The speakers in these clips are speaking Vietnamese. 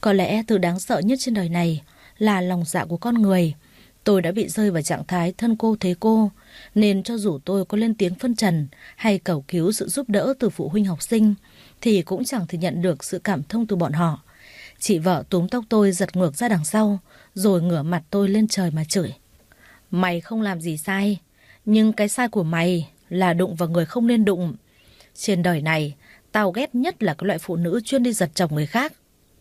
Có lẽ thứ đáng sợ nhất trên đời này là lòng dạ của con người. Tôi đã bị rơi vào trạng thái thân cô thế cô, nên cho dù tôi có lên tiếng phân trần hay cầu cứu sự giúp đỡ từ phụ huynh học sinh, thì cũng chẳng thể nhận được sự cảm thông từ bọn họ. Chị vợ túm tóc tôi giật ngược ra đằng sau, rồi ngửa mặt tôi lên trời mà chửi. Mày không làm gì sai, nhưng cái sai của mày là đụng vào người không nên đụng. Trên đời này, tao ghét nhất là cái loại phụ nữ chuyên đi giật chồng người khác.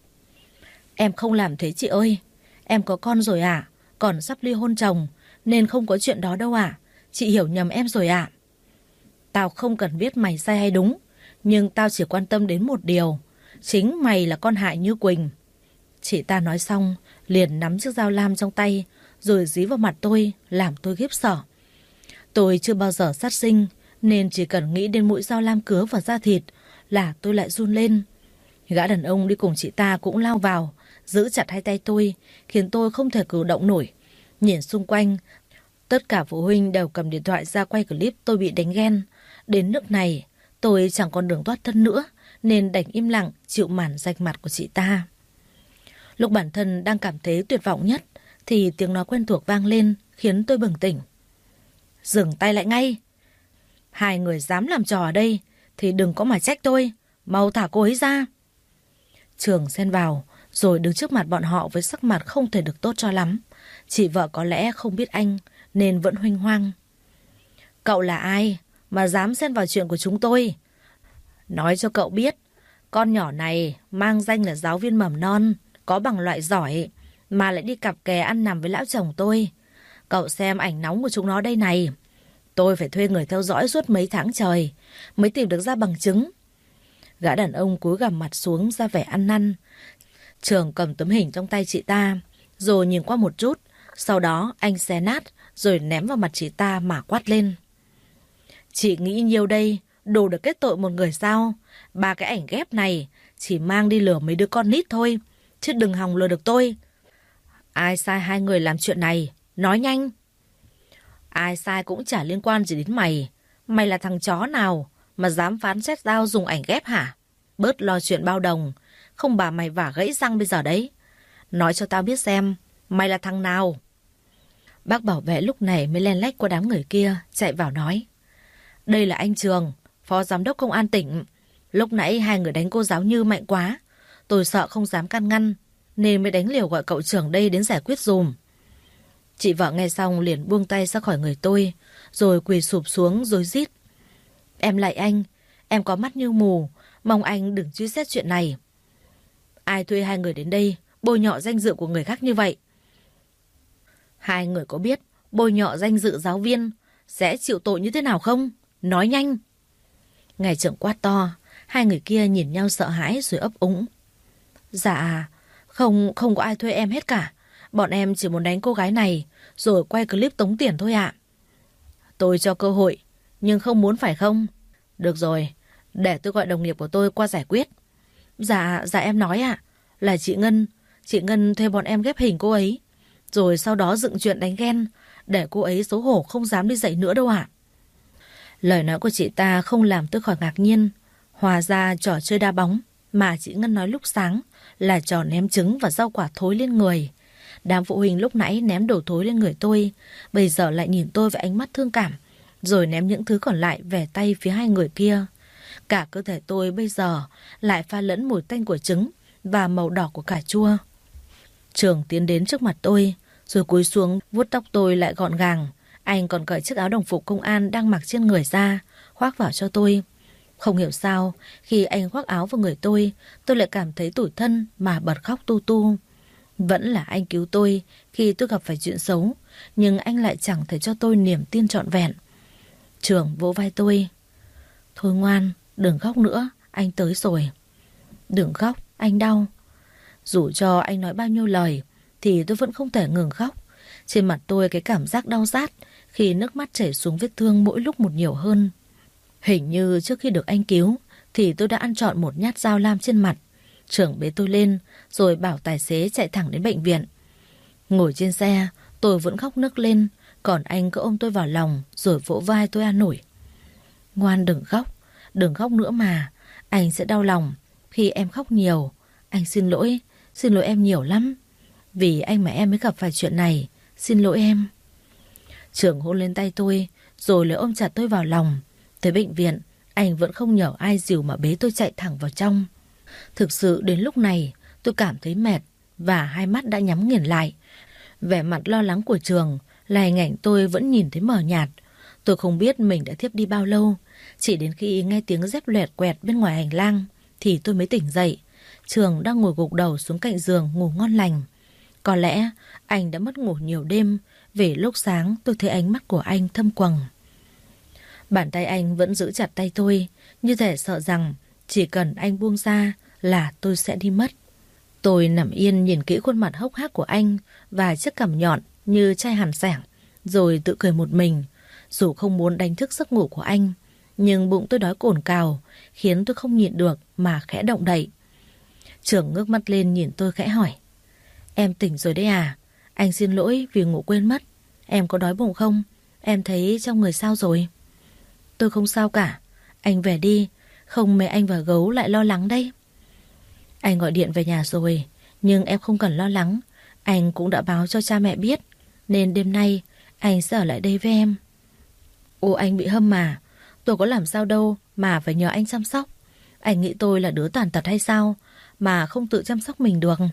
Em không làm thế chị ơi, em có con rồi ạ, còn sắp ly hôn chồng, nên không có chuyện đó đâu ạ. Chị hiểu nhầm em rồi ạ. Tao không cần biết mày sai hay đúng, nhưng tao chỉ quan tâm đến một điều, chính mày là con hại Như Quỳnh. Chị ta nói xong, liền nắm chiếc dao lam trong tay, rồi dí vào mặt tôi, làm tôi khiếp sợ. Tôi chưa bao giờ sát sinh, nên chỉ cần nghĩ đến mũi dao lam cứa vào da thịt là tôi lại run lên. Gã đàn ông đi cùng chị ta cũng lao vào, giữ chặt hai tay tôi, khiến tôi không thể cử động nổi. Nhìn xung quanh, tất cả phụ huynh đều cầm điện thoại ra quay clip tôi bị đánh ghen. Đến nước này, tôi chẳng còn đường thoát thân nữa, nên đành im lặng chịu màn rạch mặt của chị ta. Lúc bản thân đang cảm thấy tuyệt vọng nhất, thì tiếng nói quen thuộc vang lên, khiến tôi bừng tỉnh. Dừng tay lại ngay. Hai người dám làm trò ở đây, thì đừng có mà trách tôi, mau thả cô ấy ra. Trường xen vào, rồi đứng trước mặt bọn họ với sắc mặt không thể được tốt cho lắm. Chị vợ có lẽ không biết anh, nên vẫn huênh hoang. Cậu là ai mà dám xen vào chuyện của chúng tôi? Nói cho cậu biết, con nhỏ này mang danh là giáo viên mầm non, có bằng loại giỏi, mà lại đi cặp kè ăn nằm với lão chồng tôi. Cậu xem ảnh nóng của chúng nó đây này. Tôi phải thuê người theo dõi suốt mấy tháng trời mới tìm được ra bằng chứng. Gã đàn ông cúi gằm mặt xuống ra vẻ ăn năn. Trường cầm tấm hình trong tay chị ta, rồi nhìn qua một chút. Sau đó anh xé nát, rồi ném vào mặt chị ta mà quát lên. Chị nghĩ nhiêu đây, đủ được kết tội một người sao? Ba cái ảnh ghép này chỉ mang đi lừa mấy đứa con nít thôi, chứ đừng hòng lừa được tôi. Ai sai hai người làm chuyện này? Nói nhanh. Ai sai cũng chả liên quan gì đến mày. Mày là thằng chó nào mà dám phán xét tao dùng ảnh ghép hả? Bớt lo chuyện bao đồng, không bà mày vả gãy răng bây giờ đấy. Nói cho tao biết xem, mày là thằng nào? Bác bảo vệ lúc này mới len lách qua đám người kia, chạy vào nói. Đây là anh Trường, phó giám đốc công an tỉnh. Lúc nãy hai người đánh cô giáo Như mạnh quá, tôi sợ không dám can ngăn, nên mới đánh liều gọi cậu trưởng đây đến giải quyết dùm. Chị vợ nghe xong liền buông tay ra khỏi người tôi, rồi quỳ sụp xuống rối rít. Em lạy anh, em có mắt như mù, mong anh đừng truy xét chuyện này. Ai thuê hai người đến đây bôi nhọ danh dự của người khác như vậy? Hai người có biết bôi nhọ danh dự giáo viên sẽ chịu tội như thế nào không? Nói nhanh. Ngài trưởng quát to, hai người kia nhìn nhau sợ hãi rồi ấp úng. Dạ, không có ai thuê em hết cả. Bọn em chỉ muốn đánh cô gái này rồi quay clip tống tiền thôi ạ. Tôi cho cơ hội, nhưng không muốn phải không? Được rồi, để tôi gọi đồng nghiệp của tôi qua giải quyết. Dạ em nói ạ, là chị Ngân thuê bọn em ghép hình cô ấy, rồi sau đó dựng chuyện đánh ghen, để cô ấy xấu hổ không dám đi dạy nữa đâu ạ. Lời nói của chị ta không làm tôi khỏi ngạc nhiên. Hòa ra trò chơi đá bóng mà chị Ngân nói lúc sáng là trò ném trứng và rau quả thối lên người. Đám phụ huynh lúc nãy ném đồ thối lên người tôi, bây giờ lại nhìn tôi với ánh mắt thương cảm, rồi ném những thứ còn lại về tay phía hai người kia. Cả cơ thể tôi bây giờ lại pha lẫn mùi tanh của trứng và màu đỏ của cà chua. Trường tiến đến trước mặt tôi, rồi cúi xuống vuốt tóc tôi lại gọn gàng. Anh còn cởi chiếc áo đồng phục công an đang mặc trên người ra, khoác vào cho tôi. Không hiểu sao, khi anh khoác áo vào người tôi lại cảm thấy tủi thân mà bật khóc tu tu. Vẫn là anh cứu tôi khi tôi gặp phải chuyện xấu, nhưng anh lại chẳng thể cho tôi niềm tin trọn vẹn. Trường vỗ vai tôi. Thôi ngoan, đừng khóc nữa, anh tới rồi. Đừng khóc, anh đau. Dù cho anh nói bao nhiêu lời thì tôi vẫn không thể ngừng khóc. Trên mặt tôi cái cảm giác đau rát khi nước mắt chảy xuống vết thương mỗi lúc một nhiều hơn. Hình như trước khi được anh cứu thì tôi đã ăn trọn một nhát dao lam trên mặt. Trường bế tôi lên rồi bảo tài xế chạy thẳng đến bệnh viện. Ngồi trên xe, tôi vẫn khóc nức lên, còn anh cứ ôm tôi vào lòng rồi vỗ vai tôi an ủi. Ngoan đừng khóc nữa mà, anh sẽ đau lòng khi em khóc nhiều. Anh xin lỗi, Xin lỗi em nhiều lắm. Vì anh mà em mới gặp phải chuyện này. Xin lỗi em. Trường hôn lên tay tôi, rồi lấy ôm chặt tôi vào lòng. Tới bệnh viện, anh vẫn không nhờ ai dìu mà bế tôi chạy thẳng vào trong. Thực sự đến lúc này, tôi cảm thấy mệt và hai mắt đã nhắm nghiền lại. Vẻ mặt lo lắng của Trường là hình ảnh tôi vẫn nhìn thấy mờ nhạt. Tôi không biết mình đã thiếp đi bao lâu. Chỉ đến khi nghe tiếng dép loẹt quẹt bên ngoài hành lang thì tôi mới tỉnh dậy. Trường đang ngồi gục đầu xuống cạnh giường ngủ ngon lành. Có lẽ anh đã mất ngủ nhiều đêm, vì lúc sáng tôi thấy ánh mắt của anh thâm quầng. Bàn tay anh vẫn giữ chặt tay tôi, như thể sợ rằng chỉ cần anh buông ra là tôi sẽ đi mất. Tôi nằm yên nhìn kỹ khuôn mặt hốc hác của anh và chiếc cằm nhọn như chai hàn sẻng, rồi tự cười một mình. Dù không muốn đánh thức giấc ngủ của anh, nhưng bụng tôi đói cồn cào, khiến tôi không nhịn được mà khẽ động đậy. Trường ngước mắt lên nhìn tôi khẽ hỏi: Em tỉnh rồi đấy à? Anh xin lỗi vì ngủ quên mất. Em có đói bụng không? Em thấy trong người sao rồi? Tôi không sao cả. Anh về đi, không mẹ anh và Gấu lại lo lắng đây. Anh gọi điện về nhà rồi, nhưng em không cần lo lắng. Anh cũng đã báo cho cha mẹ biết, nên đêm nay anh sẽ ở lại đây với em. Ồ, anh bị hâm mà. Tôi có làm sao đâu mà phải nhờ anh chăm sóc. Anh nghĩ tôi là đứa tàn tật hay sao mà không tự chăm sóc mình được.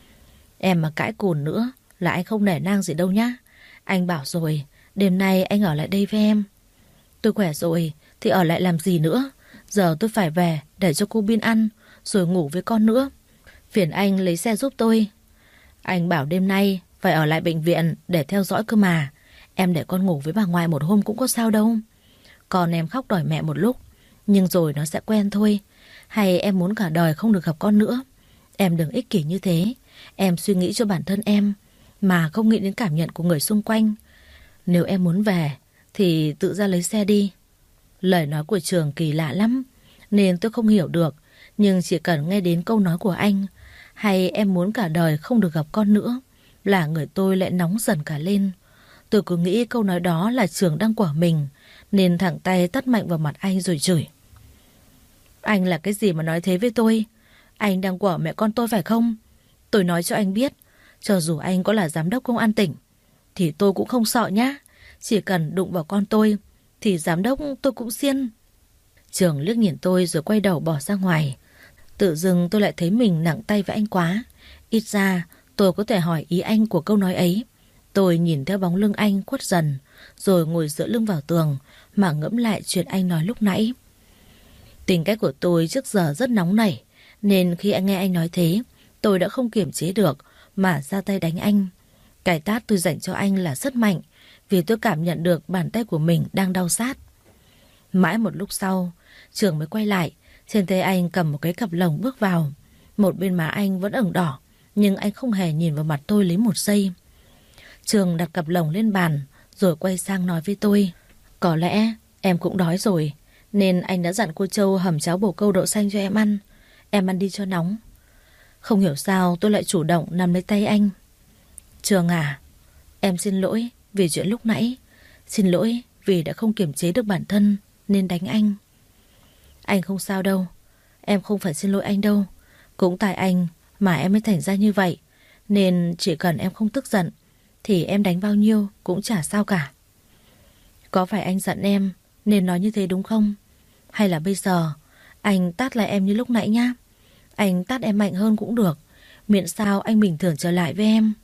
Em mà cãi cùn nữa là anh không nể nang gì đâu nhá. Anh bảo rồi, đêm nay anh ở lại đây với em. Tôi khỏe rồi thì ở lại làm gì nữa. Giờ tôi phải về để cho cô Bin ăn, rồi ngủ với con nữa. Phiền anh lấy xe giúp tôi. Anh bảo đêm nay phải ở lại bệnh viện để theo dõi cơ mà. Em để con ngủ với bà ngoại một hôm cũng có sao đâu. Con em khóc đòi mẹ một lúc, nhưng rồi nó sẽ quen thôi. Hay em muốn cả đời không được gặp con nữa? Em đừng ích kỷ như thế. Em suy nghĩ cho bản thân em, mà không nghĩ đến cảm nhận của người xung quanh. Nếu em muốn về thì tự ra lấy xe đi. Lời nói của Trường kỳ lạ lắm, nên tôi không hiểu được. Nhưng chỉ cần nghe đến câu nói của anh, hay em muốn cả đời không được gặp con nữa, là người tôi lại nóng dần cả lên. Tôi cứ nghĩ câu nói đó là Trường đang quở mình, nên thẳng tay tát mạnh vào mặt anh rồi chửi: Anh là cái gì mà nói thế với tôi? Anh đang quở mẹ con tôi phải không? Tôi nói cho anh biết, cho dù anh có là giám đốc công an tỉnh thì tôi cũng không sợ nhá. Chỉ cần đụng vào con tôi thì giám đốc tôi cũng xiên. Trường liếc nhìn tôi rồi quay đầu bỏ ra ngoài. Tự dưng tôi lại thấy mình nặng tay với anh quá. Ít ra tôi có thể hỏi ý anh của câu nói ấy. Tôi nhìn theo bóng lưng anh khuất dần, rồi ngồi dựa lưng vào tường mà ngẫm lại chuyện anh nói lúc nãy. Tính cách của tôi trước giờ rất nóng nảy, nên khi nghe anh nói thế, tôi đã không kiềm chế được mà ra tay đánh anh. Cái tát tôi dành cho anh là rất mạnh, vì tôi cảm nhận được bàn tay của mình đang đau rát. Mãi một lúc sau, Trường mới quay lại. Trên tay anh cầm một cái cặp lồng bước vào. Một bên má anh vẫn ửng đỏ, nhưng anh không hề nhìn vào mặt tôi lấy một giây. Trường đặt cặp lồng lên bàn, rồi quay sang nói với tôi: Có lẽ em cũng đói rồi, nên anh đã dặn cô Châu hầm cháo bồ câu đậu xanh cho em ăn. Em ăn đi cho nóng. Không hiểu sao tôi lại chủ động nắm lấy tay anh. Trường à, em xin lỗi vì chuyện lúc nãy. Xin lỗi vì đã không kiềm chế được bản thân nên đánh anh. Anh không sao đâu. Em không phải xin lỗi anh đâu. Cũng tại anh mà em mới thành ra như vậy. Nên chỉ cần em không tức giận thì em đánh bao nhiêu cũng chả sao cả. Có phải anh giận em nên nói như thế đúng không? Hay là bây giờ anh tát lại em như lúc nãy nhá? Anh tát em mạnh hơn cũng được, miễn sao anh bình thường trở lại với em.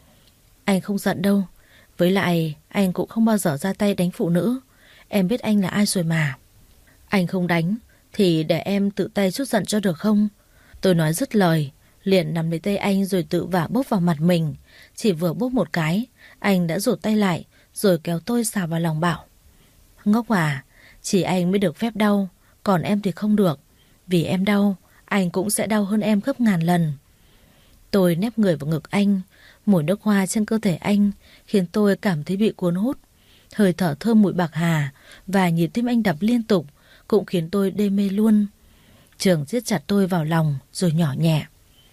Anh không giận đâu. Với lại anh cũng không bao giờ ra tay đánh phụ nữ. Em biết anh là ai rồi mà. Anh không đánh thì để em tự tay trút giận cho được không? Tôi nói dứt lời, liền nắm lấy tay anh rồi tự vả bốp vào mặt mình. Chỉ vừa bốp một cái, anh đã rụt tay lại, rồi kéo tôi xà vào lòng bảo: Ngốc à, chỉ anh mới được phép đau, còn em thì không được. Vì em đau, anh cũng sẽ đau hơn em gấp ngàn lần. Tôi nép người vào ngực anh. Mùi nước hoa trên cơ thể anh khiến tôi cảm thấy bị cuốn hút. Hơi thở thơm mùi bạc hà và nhịp tim anh đập liên tục cũng khiến tôi đê mê luôn. Trường siết chặt tôi vào lòng rồi nhỏ nhẹ: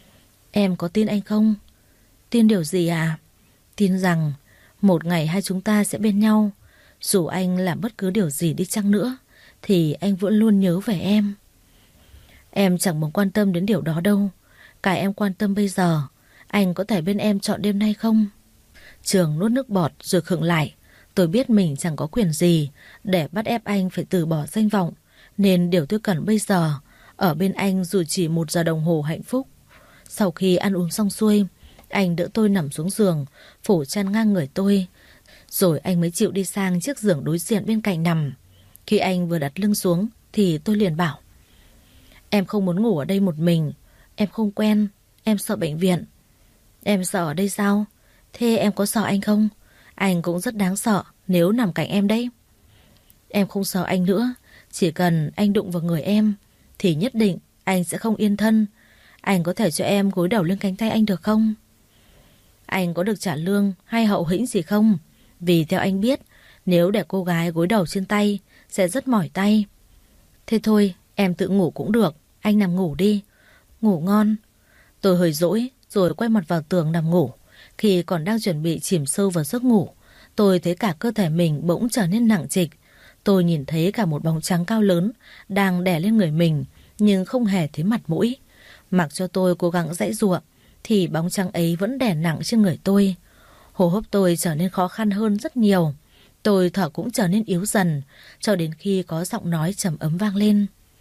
Em có tin anh không? Tin điều gì à? Tin rằng một ngày hai chúng ta sẽ bên nhau. Dù anh làm bất cứ điều gì đi chăng nữa thì anh vẫn luôn nhớ về em. Em chẳng muốn quan tâm đến điều đó đâu. Cái em quan tâm bây giờ, anh có thể bên em chọn đêm nay không? Trường nuốt nước bọt rồi khựng lại. Tôi biết mình chẳng có quyền gì để bắt ép anh phải từ bỏ danh vọng, nên điều tôi cần bây giờ ở bên anh dù chỉ 1 giờ đồng hồ hạnh phúc. Sau khi ăn uống xong xuôi, anh đỡ tôi nằm xuống giường, phủ chăn ngang người tôi. Rồi anh mới chịu đi sang chiếc giường đối diện bên cạnh nằm. Khi anh vừa đặt lưng xuống thì tôi liền bảo: Em không muốn ngủ ở đây một mình. Em không quen, em sợ bệnh viện. Em sợ ở đây sao? Thế em có sợ anh không? Anh cũng rất đáng sợ nếu nằm cạnh em đấy. Em không sợ anh nữa. Chỉ cần anh đụng vào người em thì nhất định anh sẽ không yên thân. Anh có thể cho em gối đầu lên cánh tay anh được không? Anh có được trả lương hay hậu hĩnh gì không? Vì theo anh biết, nếu để cô gái gối đầu trên tay sẽ rất mỏi tay. Thế thôi, em tự ngủ cũng được. Anh nằm ngủ đi. Ngủ ngon. Tôi hơi dỗi rồi quay mặt vào tường nằm ngủ. Khi còn đang chuẩn bị chìm sâu vào giấc ngủ, tôi thấy cả cơ thể mình bỗng trở nên nặng trịch. Tôi nhìn thấy cả một bóng trắng cao lớn đang đè lên người mình, nhưng không hề thấy mặt mũi. Mặc cho tôi cố gắng giãy giụa thì bóng trắng ấy vẫn đè nặng trên người tôi. Hô hấp tôi trở nên khó khăn hơn rất nhiều. Tôi thở cũng trở nên yếu dần, cho đến khi có giọng nói trầm ấm vang lên.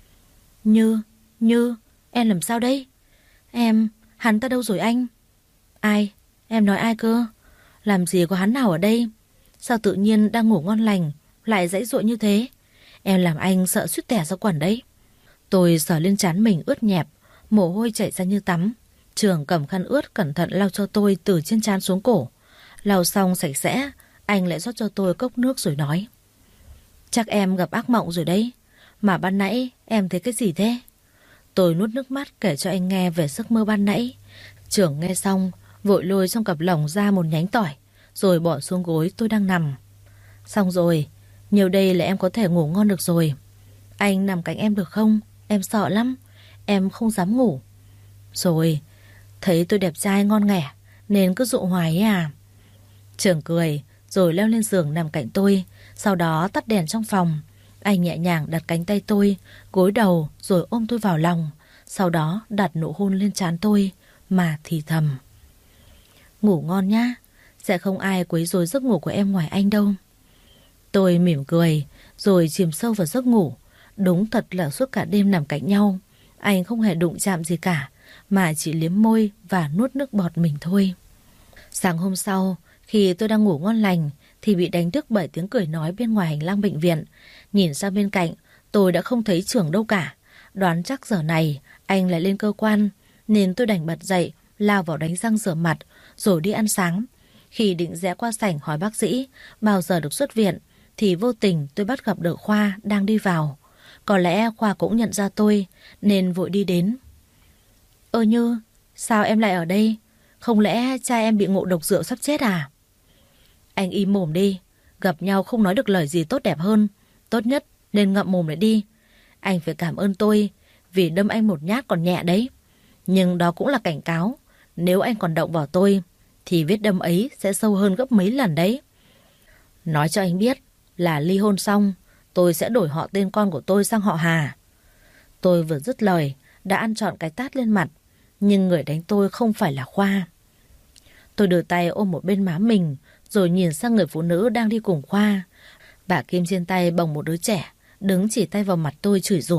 Như, em làm sao đây? Hắn ta đâu rồi anh? Ai? Em nói ai cơ? Làm gì có hắn nào ở đây? Sao tự nhiên đang ngủ ngon lành lại giãy giụa như thế? Em làm anh sợ suýt tẻ ra quần đấy. Tôi sờ lên trán mình ướt nhẹp, mồ hôi chảy ra như tắm. Trường cầm khăn ướt cẩn thận lau cho tôi từ trên trán xuống cổ. Lau xong sạch sẽ, anh lại rót cho tôi cốc nước rồi nói: Chắc em gặp ác mộng rồi đấy. Mà ban nãy em thấy cái gì thế? Tôi nuốt nước mắt kể cho anh nghe về giấc mơ ban nãy. Trưởng nghe xong vội lôi trong cặp lồng ra một nhánh tỏi, rồi bỏ xuống gối tôi đang nằm. Xong rồi, nhiều đây là em có thể ngủ ngon được rồi. Anh nằm cạnh em được không? Em sợ lắm, em không dám ngủ. Rồi, thấy tôi đẹp trai ngon nghẻ nên cứ dụ hoài ấy à? Trưởng cười rồi leo lên giường nằm cạnh tôi. Sau đó tắt đèn trong phòng. Anh nhẹ nhàng đặt cánh tay tôi, gối đầu rồi ôm tôi vào lòng. Sau đó đặt nụ hôn lên trán tôi mà thì thầm: Ngủ ngon nhá, sẽ không ai quấy rối giấc ngủ của em ngoài anh đâu. Tôi mỉm cười rồi chìm sâu vào giấc ngủ. Đúng thật là suốt cả đêm nằm cạnh nhau, anh không hề đụng chạm gì cả, mà chỉ liếm môi và nuốt nước bọt mình thôi. Sáng hôm sau, khi tôi đang ngủ ngon lành thì bị đánh thức bởi tiếng cười nói bên ngoài hành lang bệnh viện. Nhìn sang bên cạnh, tôi đã không thấy Trưởng đâu cả. Đoán chắc giờ này anh lại lên cơ quan, nên tôi đành bật dậy, lao vào đánh răng rửa mặt rồi đi ăn sáng. Khi định rẽ qua sảnh hỏi bác sĩ bao giờ được xuất viện thì vô tình tôi bắt gặp được Khoa đang đi vào. Có lẽ Khoa cũng nhận ra tôi nên vội đi đến. Như, sao em lại ở đây? Không lẽ cha em bị ngộ độc rượu sắp chết à? Anh im mồm đi, gặp nhau không nói được lời gì tốt đẹp hơn. Tốt nhất nên ngậm mồm lại đi. Anh phải cảm ơn tôi vì đâm anh một nhát còn nhẹ đấy. Nhưng đó cũng là cảnh cáo. Nếu anh còn động vào tôi thì vết đâm ấy sẽ sâu hơn gấp mấy lần đấy. Nói cho anh biết là ly hôn xong tôi sẽ đổi họ tên con của tôi sang họ Hà. Tôi vừa dứt lời đã ăn trọn cái tát lên mặt. Nhưng người đánh tôi không phải là Khoa. Tôi đưa tay ôm một bên má mình rồi nhìn sang người phụ nữ đang đi cùng Khoa. Bà Kim trên tay bồng một đứa trẻ, đứng chỉ tay vào mặt tôi chửi rủa.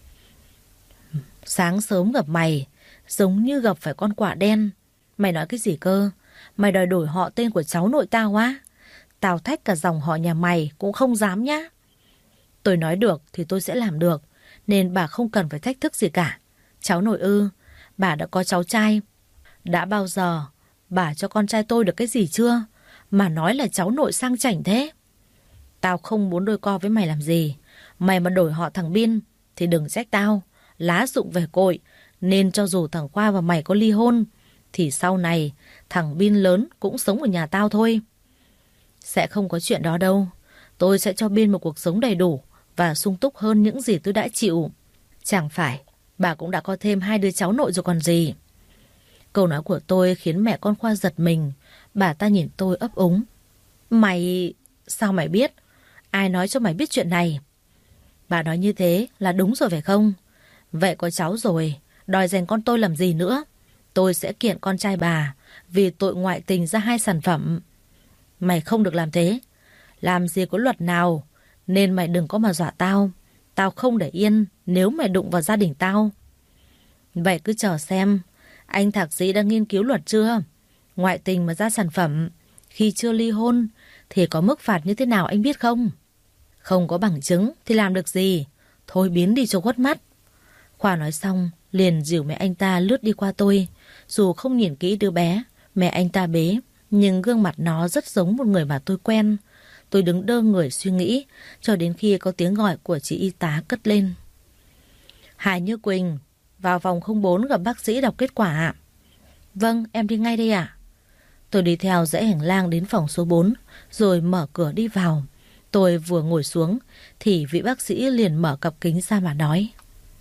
Sáng sớm gặp mày giống như gặp phải con quạ đen. Mày nói cái gì cơ? Mày đòi đổi họ tên của cháu nội tao á? Tao thách cả dòng họ nhà mày cũng không dám nhá. Tôi nói được thì tôi sẽ làm được, nên bà không cần phải thách thức gì cả. Cháu nội ư? Bà đã có cháu trai. Đã bao giờ bà cho con trai tôi được cái gì chưa mà nói là cháu nội sang chảnh thế? Tao không muốn đôi co với mày làm gì. Mày mà đổi họ thằng Bin thì đừng trách tao lá dụng về cội. Nên cho dù thằng Khoa và mày có ly hôn thì sau này thằng Bin lớn cũng sống ở nhà tao thôi. Sẽ không có chuyện đó đâu. Tôi sẽ cho Bin một cuộc sống đầy đủ và sung túc hơn những gì tôi đã chịu. Chẳng phải bà cũng đã có thêm 2 đứa cháu nội rồi còn gì. Câu nói của tôi khiến mẹ con Khoa giật mình. Bà ta nhìn tôi ấp úng. Mày... sao mày biết? Ai nói cho mày biết chuyện này? Bà nói như thế là đúng rồi phải không? Vậy có cháu rồi, đòi giành con tôi làm gì nữa? tôi sẽ kiện con trai bà vì tội ngoại tình ra 2 sản phẩm. Mày không được làm thế. Làm gì có luật nào, nên mày đừng có mà dọa tao. Tao không để yên nếu mày đụng vào gia đình tao. Vậy cứ chờ xem, anh thạc sĩ đã nghiên cứu luật chưa? Ngoại tình mà ra sản phẩm khi chưa ly hôn thì có mức phạt như thế nào anh biết không? Không có bằng chứng thì làm được gì. Thôi biến đi cho khuất mắt. Khoa nói xong liền dìu mẹ anh ta lướt đi qua tôi. Dù không nhìn kỹ đứa bé mẹ anh ta bế, nhưng gương mặt nó rất giống một người mà tôi quen. Tôi đứng đơ người suy nghĩ cho đến khi có tiếng gọi của chị y tá cất lên. Hà Như Quỳnh, vào phòng 04 gặp bác sĩ đọc kết quả ạ. Vâng, em đi ngay đây ạ. Tôi đi theo dãy hành lang đến phòng số 4, rồi mở cửa đi vào. Tôi vừa ngồi xuống thì vị bác sĩ liền mở cặp kính ra mà nói.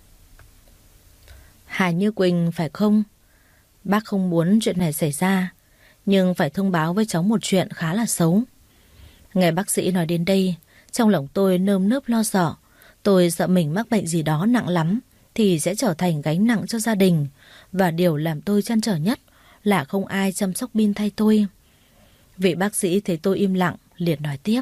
Hà Như Quỳnh phải không? Bác không muốn chuyện này xảy ra, nhưng phải thông báo với cháu một chuyện khá là xấu. Nghe bác sĩ nói đến đây, trong lòng tôi nơm nớp lo sợ. Tôi sợ mình mắc bệnh gì đó nặng lắm thì sẽ trở thành gánh nặng cho gia đình. Và điều làm tôi trăn trở nhất là không ai chăm sóc Bin thay tôi. Vị bác sĩ thấy tôi im lặng liền nói tiếp.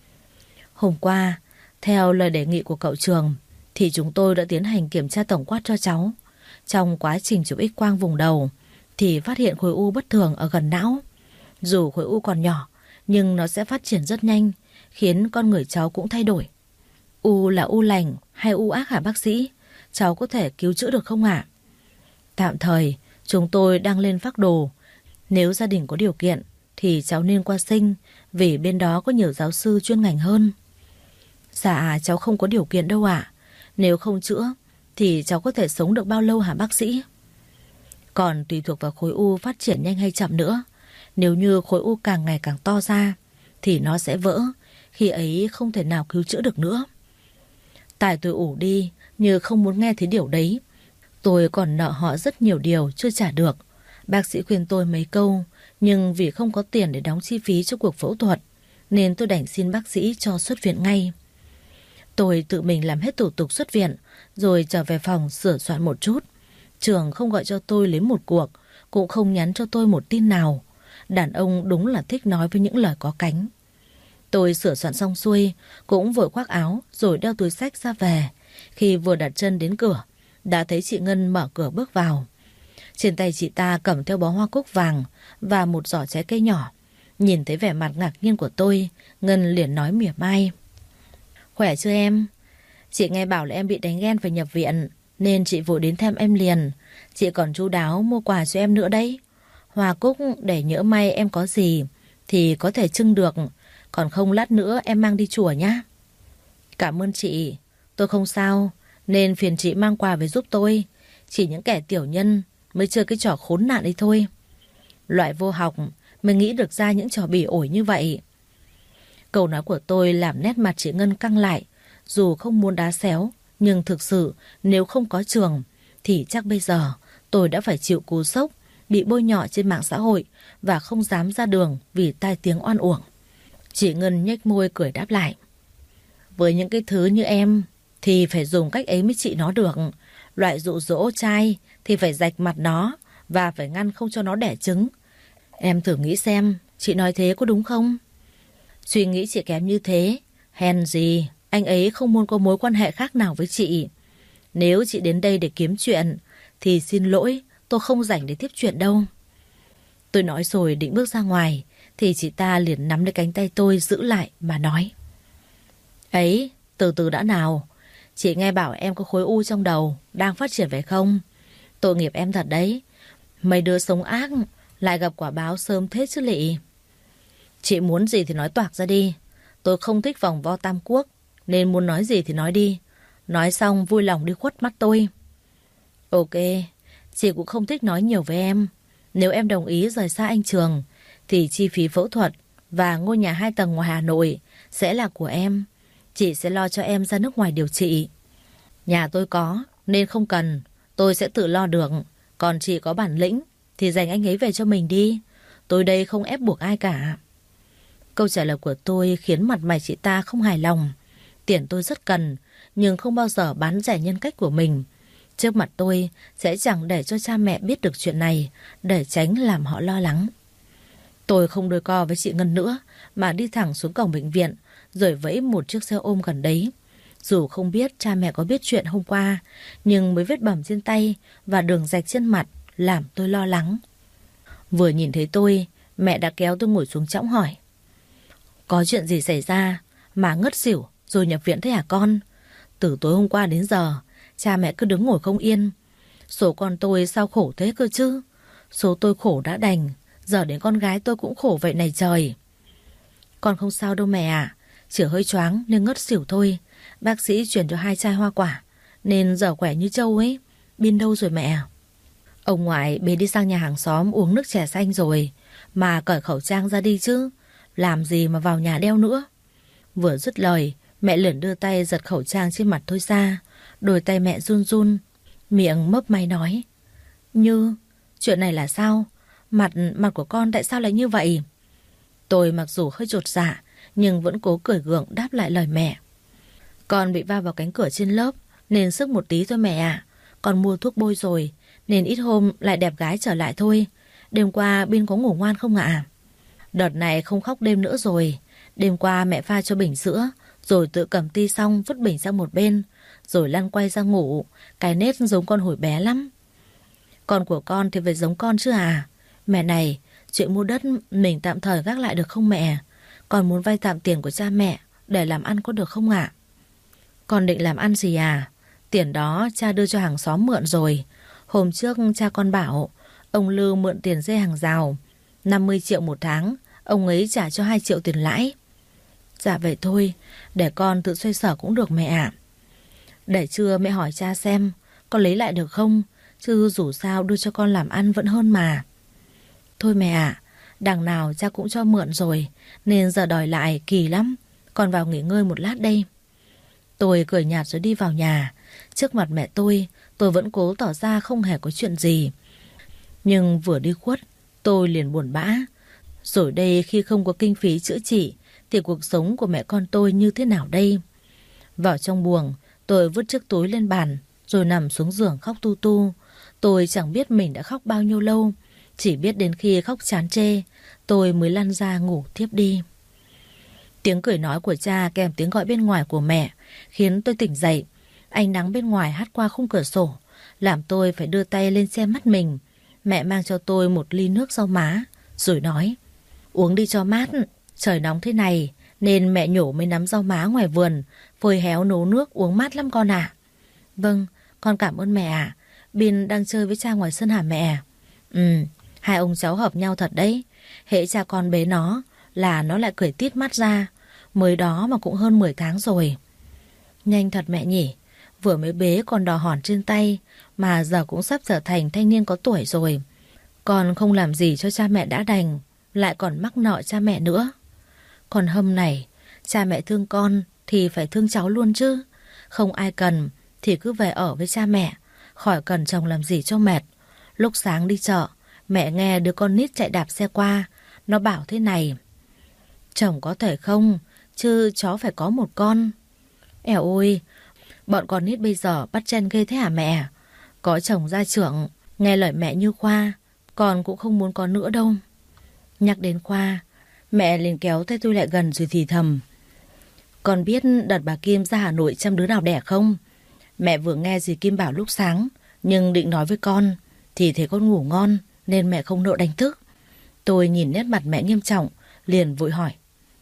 Hôm qua, theo lời đề nghị của cậu Trường, thì chúng tôi đã tiến hành kiểm tra tổng quát cho cháu. Trong quá trình chụp X-quang vùng đầu thì phát hiện khối u bất thường ở gần não. Dù khối u còn nhỏ, nhưng nó sẽ phát triển rất nhanh, khiến con người cháu cũng thay đổi. U là u lành hay u ác hả bác sĩ? Cháu có thể cứu chữa được không ạ? Tạm thời, chúng tôi đang lên phác đồ. Nếu gia đình có điều kiện thì cháu nên qua sinh, vì bên đó có nhiều giáo sư chuyên ngành hơn. Dạ, cháu không có điều kiện đâu ạ. Nếu không chữa thì cháu có thể sống được bao lâu hả bác sĩ? Còn tùy thuộc vào khối u phát triển nhanh hay chậm nữa. Nếu như khối u càng ngày càng to ra thì nó sẽ vỡ, khi ấy không thể nào cứu chữa được nữa. Tại tôi ủ đi như không muốn nghe thấy điều đấy. Tôi còn nợ họ rất nhiều điều chưa trả được. Bác sĩ khuyên tôi mấy câu, nhưng vì không có tiền để đóng chi phí cho cuộc phẫu thuật nên tôi đành xin bác sĩ cho xuất viện ngay. Tôi tự mình làm hết thủ tục xuất viện, rồi trở về phòng sửa soạn một chút. Trường không gọi cho tôi lấy một cuộc, cũng không nhắn cho tôi một tin nào. Đàn ông đúng là thích nói với những lời có cánh. Tôi sửa soạn xong xuôi, cũng vội khoác áo rồi đeo túi xách ra về. Khi vừa đặt chân đến cửa, đã thấy chị Ngân mở cửa bước vào. Trên tay chị ta cầm theo bó hoa cúc vàng và một giỏ trái cây nhỏ. Nhìn thấy vẻ mặt ngạc nhiên của tôi, Ngân liền nói mỉa mai. Khỏe chưa em? Chị nghe bảo là em bị đánh ghen phải nhập viện, nên chị vội đến thăm em liền. Chị còn chu đáo mua quà cho em nữa đấy. Hoa cúc để nhỡ may em có gì thì có thể trưng được, còn không lát nữa em mang đi chùa nhá. Cảm ơn chị, tôi không sao, nên phiền chị mang quà về giúp tôi. Chỉ những kẻ tiểu nhân mới chơi cái trò khốn nạn ấy thôi. Loại vô học mới nghĩ được ra những trò bỉ ổi như vậy. Câu nói của tôi làm nét mặt chị Ngân căng lại. Dù không muốn đá xéo, nhưng thực sự nếu không có Trường thì chắc bây giờ tôi đã phải chịu cú sốc, bị bôi nhọ trên mạng xã hội và không dám ra đường vì tai tiếng oan uổng. Chị Ngân nhếch môi cười đáp lại. Với những cái thứ như em thì phải dùng cách ấy mới trị nó được. Loại dụ dỗ trai thì phải rạch mặt nó và phải ngăn không cho nó đẻ trứng. Em thử nghĩ xem, chị nói thế có đúng không? Suy nghĩ chị kém như thế, hèn gì anh ấy không muốn có mối quan hệ khác nào với chị. Nếu chị đến đây để kiếm chuyện thì xin lỗi, tôi không rảnh để tiếp chuyện đâu. Tôi nói rồi định bước ra ngoài thì chị ta liền nắm lấy cánh tay tôi giữ lại mà nói. Ấy, từ từ đã nào. Chị nghe bảo em có khối u trong đầu đang phát triển phải không? Tội nghiệp em thật đấy. Mấy đứa sống ác lại gặp quả báo sớm thế chứ lị. Chị muốn gì thì nói toạc ra đi. Tôi không thích vòng vo tam quốc, nên muốn nói gì thì nói đi. Nói xong vui lòng đi khuất mắt tôi. Ok, chị cũng không thích nói nhiều với em. Nếu em đồng ý rời xa anh Trường thì chi phí phẫu thuật và ngôi nhà 2 tầng ngoài Hà Nội sẽ là của em. Chị sẽ lo cho em ra nước ngoài điều trị. Nhà tôi có nên không cần, tôi sẽ tự lo được. Còn chị có bản lĩnh thì dành anh ấy về cho mình đi. Tôi đây không ép buộc ai cả. Câu trả lời của tôi khiến mặt mày chị ta không hài lòng. Tiền tôi rất cần, nhưng không bao giờ bán rẻ nhân cách của mình. Trước mặt tôi sẽ chẳng để cho cha mẹ biết được chuyện này, để tránh làm họ lo lắng. Tôi không đôi co với chị Ngân nữa, mà đi thẳng xuống cổng bệnh viện, rồi vẫy một chiếc xe ôm gần đấy. Dù không biết cha mẹ có biết chuyện hôm qua, nhưng mấy vết bầm trên tay và đường rạch trên mặt làm tôi lo lắng. Vừa nhìn thấy tôi, mẹ đã kéo tôi ngồi xuống chõng hỏi: Có chuyện gì xảy ra mà ngất xỉu rồi nhập viện thế hả con? Từ tối hôm qua đến giờ, cha mẹ cứ đứng ngồi không yên. Số con tôi sao khổ thế cơ chứ? Số tôi khổ đã đành, giờ đến con gái tôi cũng khổ vậy này trời. Con không sao đâu mẹ ạ, chỉ hơi choáng nên ngất xỉu thôi. Bác sĩ chuyển cho 2 chai hoa quả, nên giờ khỏe như trâu ấy. Bin đâu rồi mẹ? Ông ngoại bế đi sang nhà hàng xóm uống nước chè xanh rồi, mà cởi khẩu trang ra đi chứ, làm gì mà vào nhà đeo nữa. Vừa dứt lời, mẹ liền đưa tay giật khẩu trang trên mặt tôi ra. Đôi tay mẹ run run, miệng mấp máy nói: Như, chuyện này là sao? Mặt của con tại sao lại như vậy? Tôi mặc dù hơi chột dạ, nhưng vẫn cố cười gượng đáp lại lời mẹ: Con bị va vào cánh cửa trên lớp, nên sức một tí thôi mẹ ạ. Con mua thuốc bôi rồi, nên ít hôm lại đẹp gái trở lại thôi. Đêm qua Bin có ngủ ngoan không ạ? Đợt này không khóc đêm nữa rồi. Đêm qua mẹ pha cho bình sữa, rồi tự cầm ti xong vứt bình sang một bên, rồi lăn quay ra ngủ. Cái nết giống con hồi bé lắm. Con của con thì phải giống con chứ à? Mẹ này, chuyện mua đất mình tạm thời gác lại được không mẹ? Con muốn vay tạm tiền của cha mẹ để làm ăn có được không ạ? Con định làm ăn gì à? Tiền đó cha đưa cho hàng xóm mượn rồi. Hôm trước cha con bảo ông Lưu mượn tiền dây hàng rào 50 triệu một tháng, ông ấy trả cho 2 triệu tiền lãi. Dạ vậy thôi, để con tự xoay sở cũng được mẹ ạ. Để trưa mẹ hỏi cha xem con lấy lại được không, chứ dù sao đưa cho con làm ăn vẫn hơn mà. Thôi mẹ ạ, đằng nào cha cũng cho mượn rồi, nên giờ đòi lại kỳ lắm. Con vào nghỉ ngơi một lát đây. Tôi cười nhạt rồi đi vào nhà. Trước mặt mẹ tôi vẫn cố tỏ ra không hề có chuyện gì. Nhưng vừa đi khuất, tôi liền buồn bã. Rồi đây khi không có kinh phí chữa trị, thì cuộc sống của mẹ con tôi như thế nào đây? Vào trong buồng, tôi vứt chiếc túi lên bàn, rồi nằm xuống giường khóc tu tu. Tôi chẳng biết mình đã khóc bao nhiêu lâu, chỉ biết đến khi khóc chán chê, tôi mới lăn ra ngủ thiếp đi. Tiếng cười nói của cha kèm tiếng gọi bên ngoài của mẹ khiến tôi tỉnh dậy. Ánh nắng bên ngoài hắt qua khung cửa sổ, làm tôi phải đưa tay lên che mắt mình. Mẹ mang cho tôi một ly nước rau má, rồi nói: Uống đi cho mát, trời nóng thế này nên mẹ nhổ mấy nắm rau má ngoài vườn, phơi héo nấu nước uống mát lắm con ạ. Vâng, con cảm ơn mẹ ạ. Bin đang chơi với cha ngoài sân hả mẹ? Hai ông cháu hợp nhau thật đấy. Hễ cha con bế nó là nó lại cười tít mắt ra. Mới đó mà cũng hơn 10 tháng rồi. Nhanh thật mẹ nhỉ. Vừa mới bế còn đỏ hòn trên tay, mà giờ cũng sắp trở thành thanh niên có tuổi rồi. Con không làm gì cho cha mẹ đã đành, lại còn mắc nợ cha mẹ nữa. Còn Hâm này, cha mẹ thương con thì phải thương cháu luôn chứ. Không ai cần thì cứ về ở với cha mẹ, khỏi cần chồng làm gì cho mệt. Lúc sáng đi chợ, mẹ nghe đứa con nít chạy đạp xe qua, nó bảo thế này: Chồng có thể không, chứ chó phải có một con. Ẻo ôi, bọn con nít bây giờ bắt chen ghê thế hả mẹ? Có chồng gia trưởng, nghe lời mẹ như Khoa, con cũng không muốn có nữa đâu. Nhắc đến Khoa, mẹ liền kéo tay tôi lại gần rồi thì thầm: Con biết đợt bà Kim ra Hà Nội chăm đứa nào đẻ không? Mẹ vừa nghe dì Kim bảo lúc sáng, nhưng định nói với con thì thấy con ngủ ngon nên mẹ không nỡ đánh thức. Tôi nhìn nét mặt mẹ nghiêm trọng, liền vội hỏi: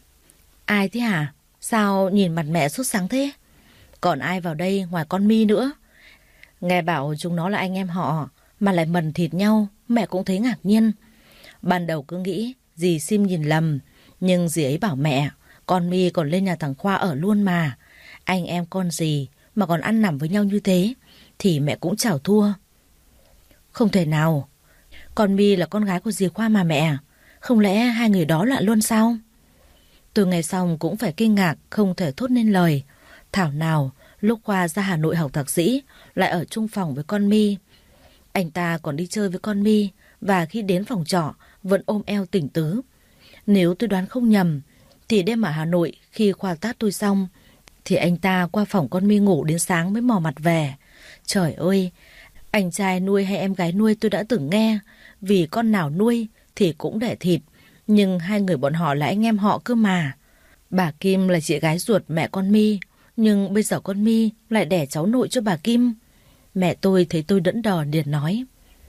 Ai thế hả? Sao nhìn mặt mẹ sốt sáng thế? Còn ai vào đây ngoài con My nữa? Nghe bảo chúng nó là anh em họ mà lại mần thịt nhau, mẹ cũng thấy ngạc nhiên. Ban đầu cứ nghĩ dì Sim nhìn lầm, nhưng dì ấy bảo mẹ con My còn lên nhà thằng Khoa ở luôn mà. Anh em con dì mà còn ăn nằm với nhau như thế thì mẹ cũng chảo thua. Không thể nào, con My là con gái của dì Khoa mà mẹ. Không lẽ hai người đó lại luôn sao? Tôi nghe xong cũng phải kinh ngạc, không thể thốt nên lời. Thảo nào lúc Khoa ra Hà Nội học thạc sĩ lại ở chung phòng với con My. Anh ta còn đi chơi với con My, và khi đến phòng trọ vẫn ôm eo tỉnh tứ. Nếu tôi đoán không nhầm thì đêm ở Hà Nội khi Khoa tát tôi xong thì anh ta qua phòng con My ngủ đến sáng mới mò mặt về. Trời ơi, anh trai nuôi hay em gái nuôi tôi đã từng nghe. Vì con nào nuôi thì cũng đẻ thịt. Nhưng hai người bọn họ là anh em họ cơ mà. Bà Kim là chị gái ruột mẹ con My. Nhưng bây giờ con My lại đẻ cháu nội cho bà Kim. Mẹ tôi thấy tôi đẫn đò liền nói.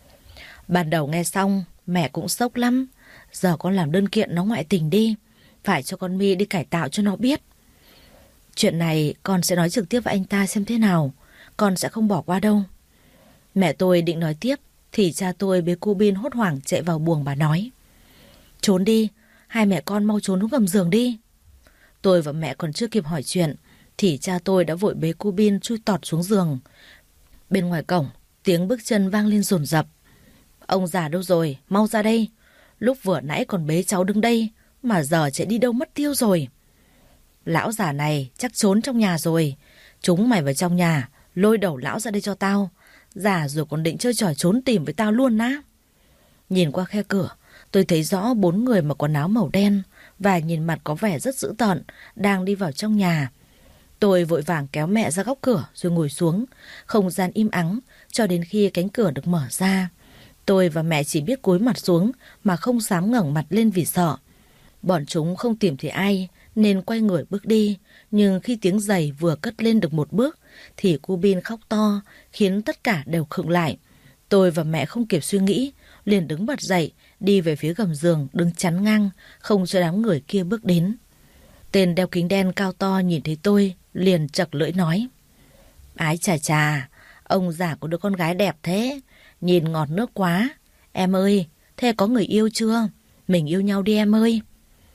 Ban đầu nghe xong mẹ cũng sốc lắm. Giờ con làm đơn kiện nó ngoại tình đi. Phải cho con My đi cải tạo cho nó biết. Chuyện này con sẽ nói trực tiếp với anh ta xem thế nào. Con sẽ không bỏ qua đâu. Mẹ tôi định nói tiếp thì cha tôi bế cô Bin hốt hoảng chạy vào buồng bà nói. Trốn đi, hai mẹ con mau trốn xuống gầm giường đi. Tôi và mẹ còn chưa kịp hỏi chuyện thì cha tôi đã vội bế cô Bin chui tọt xuống giường. Bên ngoài cổng, tiếng bước chân vang lên dồn dập. Ông già đâu rồi, mau ra đây. Lúc vừa nãy còn bế cháu đứng đây mà giờ chạy đi đâu mất tiêu rồi. Lão già này chắc trốn trong nhà rồi. Chúng mày vào trong nhà, lôi đầu lão ra đây cho tao. Già rồi còn định chơi trò trốn tìm với tao luôn á. Nhìn qua khe cửa, tôi thấy rõ 4 người mặc quần áo màu đen và nhìn mặt có vẻ rất dữ tợn đang đi vào trong nhà. Tôi vội vàng kéo mẹ ra góc cửa rồi ngồi xuống. Không gian im ắng cho đến khi cánh cửa được mở ra. Tôi và mẹ chỉ biết cúi mặt xuống mà không dám ngẩng mặt lên vì sợ. Bọn chúng không tìm thấy ai nên quay người bước đi. Nhưng khi tiếng giày vừa cất lên được một bước thì cô Bin khóc to khiến tất cả đều khựng lại. Tôi và mẹ không kịp suy nghĩ, liền đứng bật dậy đi về phía gầm giường đứng chắn ngang không cho đám người kia bước đến. Tên đeo kính đen cao to nhìn thấy tôi liền chật lưỡi nói. Ái chà chà, ông già của đứa con gái đẹp thế, nhìn ngọt nước quá. Em ơi, thế có người yêu chưa? Mình yêu nhau đi em ơi.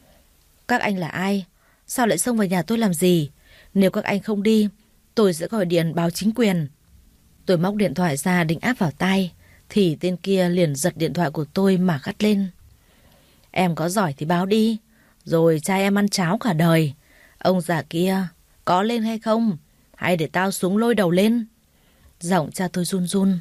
Các anh là ai? Sao lại xông vào nhà tôi làm gì? Nếu các anh không đi, tôi sẽ gọi điện báo chính quyền. Tôi móc điện thoại ra định áp vào tai thì tên kia liền giật điện thoại của tôi mà gắt lên. Em có giỏi thì báo đi, rồi cha em ăn cháo cả đời. Ông già kia có lên hay không? Hay để tao xuống lôi đầu lên? Giọng cha tôi run run.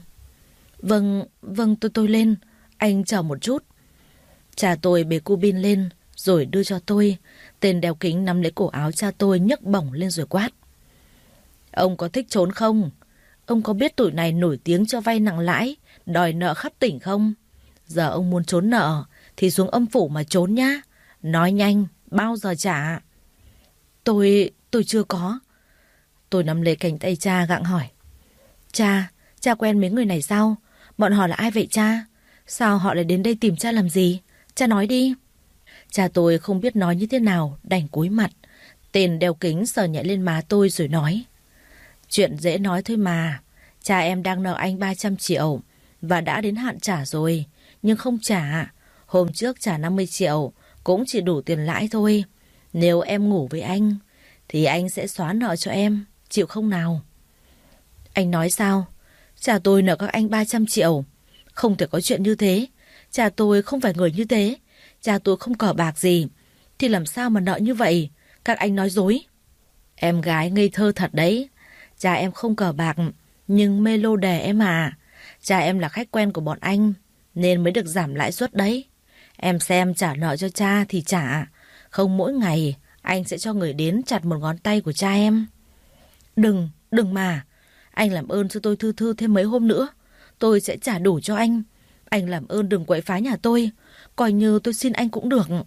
Vâng, tôi lên. Anh chờ một chút. Cha tôi bế cô Bin lên rồi đưa cho tôi. Tên đeo kính nắm lấy cổ áo cha tôi nhấc bổng lên rồi quát. Ông có thích trốn không? Ông có biết tụi này nổi tiếng cho vay nặng lãi, đòi nợ khắp tỉnh không? Giờ ông muốn trốn nợ thì xuống âm phủ mà trốn nhá. Nói nhanh, bao giờ trả? Tôi chưa có. Tôi nắm lấy cánh tay cha gặng hỏi. Cha quen mấy người này sao? Bọn họ là ai vậy cha? Sao họ lại đến đây tìm cha làm gì? Cha nói đi. Cha tôi không biết nói như thế nào, đành cúi mặt. Tên đeo kính sờ nhẹ lên má tôi rồi nói. Chuyện dễ nói thôi mà. Cha em đang nợ anh 300 triệu và đã đến hạn trả rồi, nhưng không trả. Hôm trước trả 50 triệu cũng chỉ đủ tiền lãi thôi. Nếu em ngủ với anh thì anh sẽ xóa nợ cho em, chịu không nào? Anh nói sao? Cha tôi nợ các anh 300 triệu. Không thể có chuyện như thế. Cha tôi không phải người như thế. Cha tôi không cờ bạc gì. Thì làm sao mà nợ như vậy? Các anh nói dối. Em gái ngây thơ thật đấy. Cha em không cờ bạc, nhưng mê lô đề em à. Cha em là khách quen của bọn anh nên mới được giảm lãi suất đấy. Em xem trả nợ cho cha thì trả. Không mỗi ngày anh sẽ cho người đến chặt một ngón tay của cha em. Đừng mà. Anh làm ơn cho tôi thư thêm mấy hôm nữa. Tôi sẽ trả đủ cho anh. Anh làm ơn đừng quậy phá nhà tôi. Coi như tôi xin anh cũng được.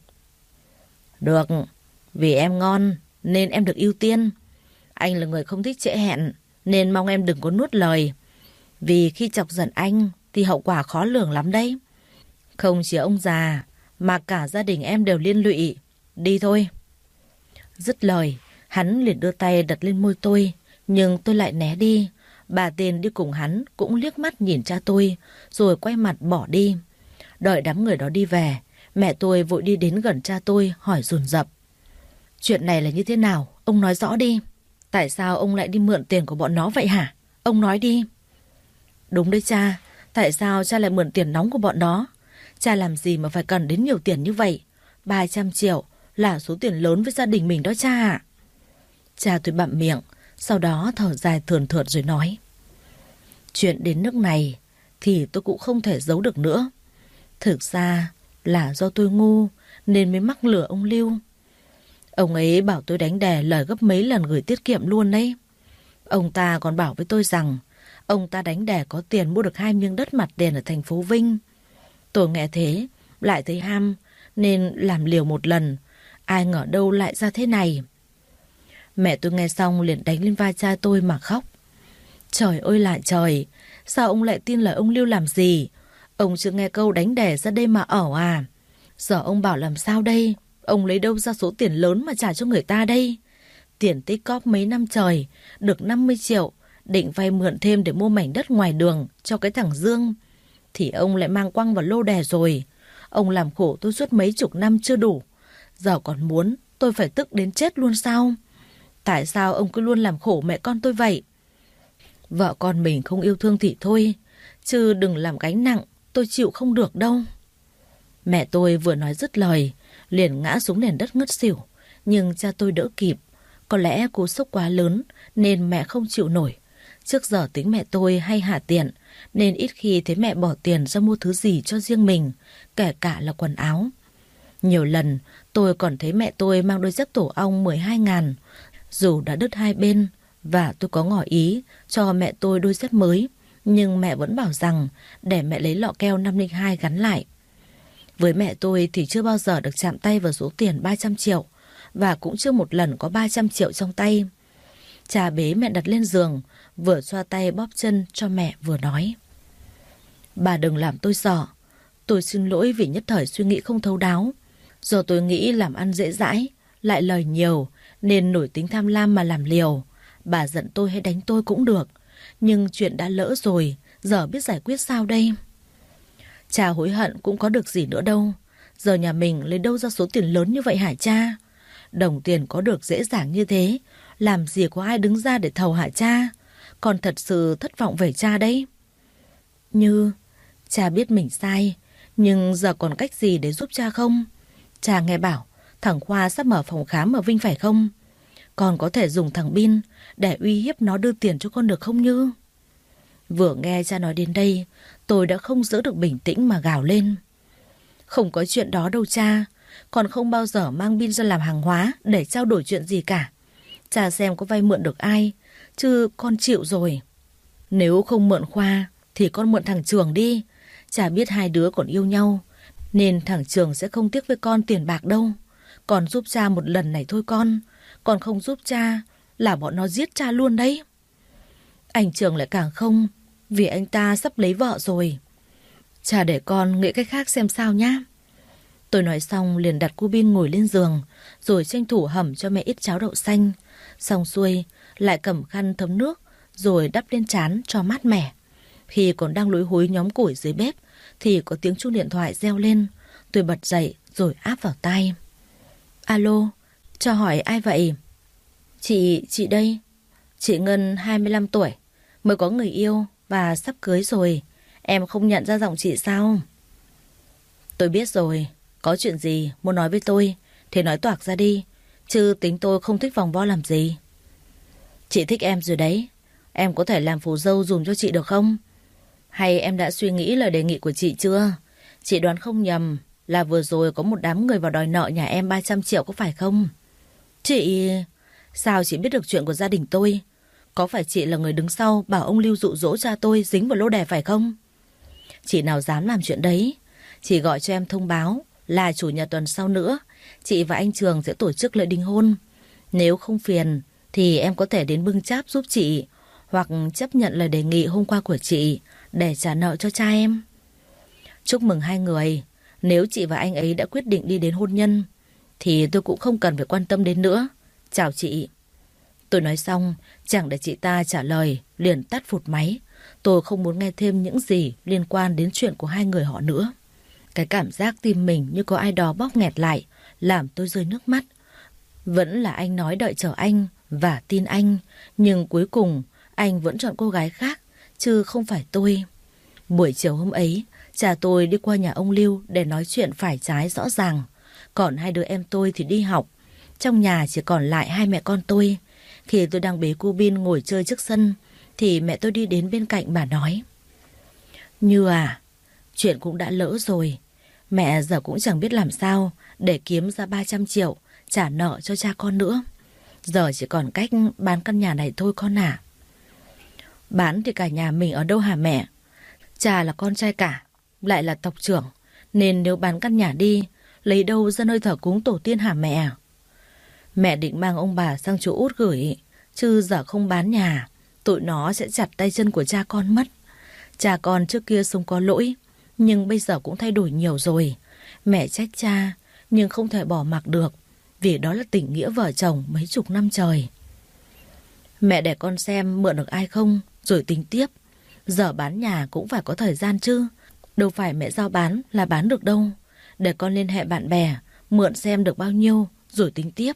Được, vì em ngon nên em được ưu tiên. Anh là người không thích trễ hẹn nên mong em đừng có nuốt lời. Vì khi chọc giận anh thì hậu quả khó lường lắm đấy. Không chỉ ông già mà cả gia đình em đều liên lụy. Đi thôi. Dứt lời, hắn liền đưa tay đặt lên môi tôi, nhưng tôi lại né đi. Bà Tiền đi cùng hắn cũng liếc mắt nhìn cha tôi rồi quay mặt bỏ đi. Đợi đám người đó đi về, mẹ tôi vội đi đến gần cha tôi hỏi dồn dập. Chuyện này là như thế nào? Ông nói rõ đi. Tại sao ông lại đi mượn tiền của bọn nó vậy hả? Ông nói đi. Đúng đấy cha. Tại sao cha lại mượn tiền nóng của bọn nó? Cha làm gì mà phải cần đến nhiều tiền như vậy? 300 triệu là số tiền lớn với gia đình mình đó cha ạ. Cha tôi bặm miệng, sau đó thở dài thườn thượt rồi nói. Chuyện đến nước này thì tôi cũng không thể giấu được nữa. Thực ra là do tôi ngu nên mới mắc lừa ông Lưu. Ông ấy bảo tôi đánh đè lời gấp mấy lần gửi tiết kiệm luôn đấy. Ông ta còn bảo với tôi rằng Ông ta đánh đẻ có tiền mua được 2 miếng đất mặt tiền ở thành phố Vinh. Tôi nghe thế, lại thấy ham, nên làm liều một lần. Ai ngờ đâu lại ra thế này. Mẹ tôi nghe xong liền đánh lên vai cha tôi mà khóc. Trời ơi là trời, sao ông lại tin lời ông Lưu làm gì? Ông chưa nghe câu đánh đẻ ra đây mà ở à? Giờ ông bảo làm sao đây? Ông lấy đâu ra số tiền lớn mà trả cho người ta đây? Tiền tích cóp mấy năm trời, được 50 triệu, định vay mượn thêm để mua mảnh đất ngoài đường cho cái thằng Dương. Thì ông lại mang quăng vào lô đề rồi. Ông làm khổ tôi suốt mấy chục năm chưa đủ. Giờ còn muốn tôi phải tức đến chết luôn sao? Tại sao ông cứ luôn làm khổ mẹ con tôi vậy? Vợ con mình không yêu thương thì thôi, chứ đừng làm gánh nặng, tôi chịu không được đâu. Mẹ tôi vừa nói dứt lời, liền ngã xuống nền đất ngất xỉu. Nhưng cha tôi đỡ kịp. Có lẽ cú sốc quá lớn nên mẹ không chịu nổi. Trước giờ tính mẹ tôi hay hà tiện, nên ít khi thấy mẹ bỏ tiền ra mua thứ gì cho riêng mình, kể cả là quần áo. Nhiều lần tôi còn thấy mẹ tôi mang đôi dép tổ ong 12.000, dù đã đứt hai bên, và tôi có ngỏ ý cho mẹ tôi đôi dép mới, nhưng mẹ vẫn bảo rằng để mẹ lấy lọ keo 502 gắn lại. Với mẹ tôi thì chưa bao giờ được chạm tay vào số tiền 300 triệu, và cũng chưa một lần có 300 triệu trong tay. Cha bế mẹ đặt lên giường, vừa xoa tay bóp chân cho mẹ vừa nói: Bà đừng làm tôi sợ. Tôi xin lỗi vì nhất thời suy nghĩ không thấu đáo. Do tôi nghĩ làm ăn dễ dãi, lại lời nhiều, nên nổi tính tham lam mà làm liều. Bà giận tôi hay đánh tôi cũng được, nhưng chuyện đã lỡ rồi, giờ biết giải quyết sao đây? Cha hối hận cũng có được gì nữa đâu. Giờ nhà mình lấy đâu ra số tiền lớn như vậy hả cha? Đồng tiền có được dễ dàng như thế, làm gì có ai đứng ra để thầu hả cha? Con thật sự thất vọng về cha đấy. Như, cha biết mình sai, nhưng giờ còn cách gì để giúp cha không? Cha nghe bảo thằng Khoa sắp mở phòng khám ở Vinh phải không? Con có thể dùng thằng Bin để uy hiếp nó đưa tiền cho con được không Như? Vừa nghe cha nói đến đây, tôi đã không giữ được bình tĩnh mà gào lên. Không có chuyện đó đâu cha. Con không bao giờ mang Bin ra làm hàng hóa để trao đổi chuyện gì cả. Cha xem có vay mượn được ai, chứ con chịu rồi. Nếu không mượn Khoa thì con mượn thằng Trường đi. Cha biết hai đứa còn yêu nhau, nên thằng Trường sẽ không tiếc với con tiền bạc đâu. Con giúp cha một lần này thôi con. Con không giúp cha là bọn nó giết cha luôn đấy. Anh Trường lại càng không, vì anh ta sắp lấy vợ rồi. Cha để con nghĩ cách khác xem sao nhá. Tôi nói xong liền đặt cô Bin ngồi lên giường, rồi tranh thủ hầm cho mẹ ít cháo đậu xanh. Xong xuôi lại cầm khăn thấm nước, rồi đắp lên trán cho mát mẻ. Khi còn đang lúi húi nhóm củi dưới bếp thì có tiếng chuông điện thoại reo lên. Tôi bật dậy rồi áp vào tai. Alo, cho hỏi ai vậy? Chị đây. Chị Ngân 25 tuổi, mới có người yêu và sắp cưới rồi. Em không nhận ra giọng chị sao? Tôi biết rồi. Có chuyện gì muốn nói với tôi thì nói toạc ra đi, chứ tính tôi không thích vòng vo làm gì. Chị thích em rồi đấy. Em có thể làm phù dâu dùm cho chị được không? Hay em đã suy nghĩ lời đề nghị của chị chưa? Chị đoán không nhầm là vừa rồi có một đám người vào đòi nợ nhà em 300 triệu có phải không? Chị... Sao chị biết được chuyện của gia đình tôi? Có phải chị là người đứng sau bảo ông Lưu dụ dỗ cha tôi dính vào lô đề phải không? Chị nào dám làm chuyện đấy. Chị gọi cho em thông báo là chủ nhật tuần sau nữa, chị và anh Trường sẽ tổ chức lễ đính hôn. Nếu không phiền thì em có thể đến bưng cháp giúp chị, hoặc chấp nhận lời đề nghị hôm qua của chị để trả nợ cho cha em. Chúc mừng hai người. Nếu chị và anh ấy đã quyết định đi đến hôn nhân thì tôi cũng không cần phải quan tâm đến nữa. Chào chị. Tôi nói xong, chẳng để chị ta trả lời, liền tắt phụt máy. Tôi không muốn nghe thêm những gì liên quan đến chuyện của hai người họ nữa. Cái cảm giác tim mình như có ai đó bóp nghẹt lại, làm tôi rơi nước mắt. Vẫn là anh nói đợi chờ anh và tin anh, nhưng cuối cùng anh vẫn chọn cô gái khác, chứ không phải tôi. Buổi chiều hôm ấy, cha tôi đi qua nhà ông Lưu để nói chuyện phải trái rõ ràng. Còn hai đứa em tôi thì đi học. Trong nhà chỉ còn lại hai mẹ con tôi. Khi tôi đang bế cô Bin ngồi chơi trước sân thì mẹ tôi đi đến bên cạnh bà nói: Như à, chuyện cũng đã lỡ rồi. Mẹ giờ cũng chẳng biết làm sao để kiếm ra 300 triệu trả nợ cho cha con nữa. Giờ chỉ còn cách bán căn nhà này thôi con à. Bán thì cả nhà mình ở đâu hả mẹ? Cha là con trai cả, lại là tộc trưởng, nên nếu bán căn nhà đi, lấy đâu ra nơi thờ cúng tổ tiên hả mẹ? Mẹ định mang ông bà sang chỗ Út gửi, chứ giờ không bán nhà, tụi nó sẽ chặt tay chân của cha con mất. Cha con trước kia sống có lỗi, nhưng bây giờ cũng thay đổi nhiều rồi. Mẹ trách cha, nhưng không thể bỏ mặc được, vì đó là tình nghĩa vợ chồng mấy chục năm trời. Mẹ để con xem mượn được ai không, rồi tính tiếp. Giờ bán nhà cũng phải có thời gian chứ, đâu phải mẹ giao bán là bán được đâu. Để con liên hệ bạn bè, mượn xem được bao nhiêu, rồi tính tiếp.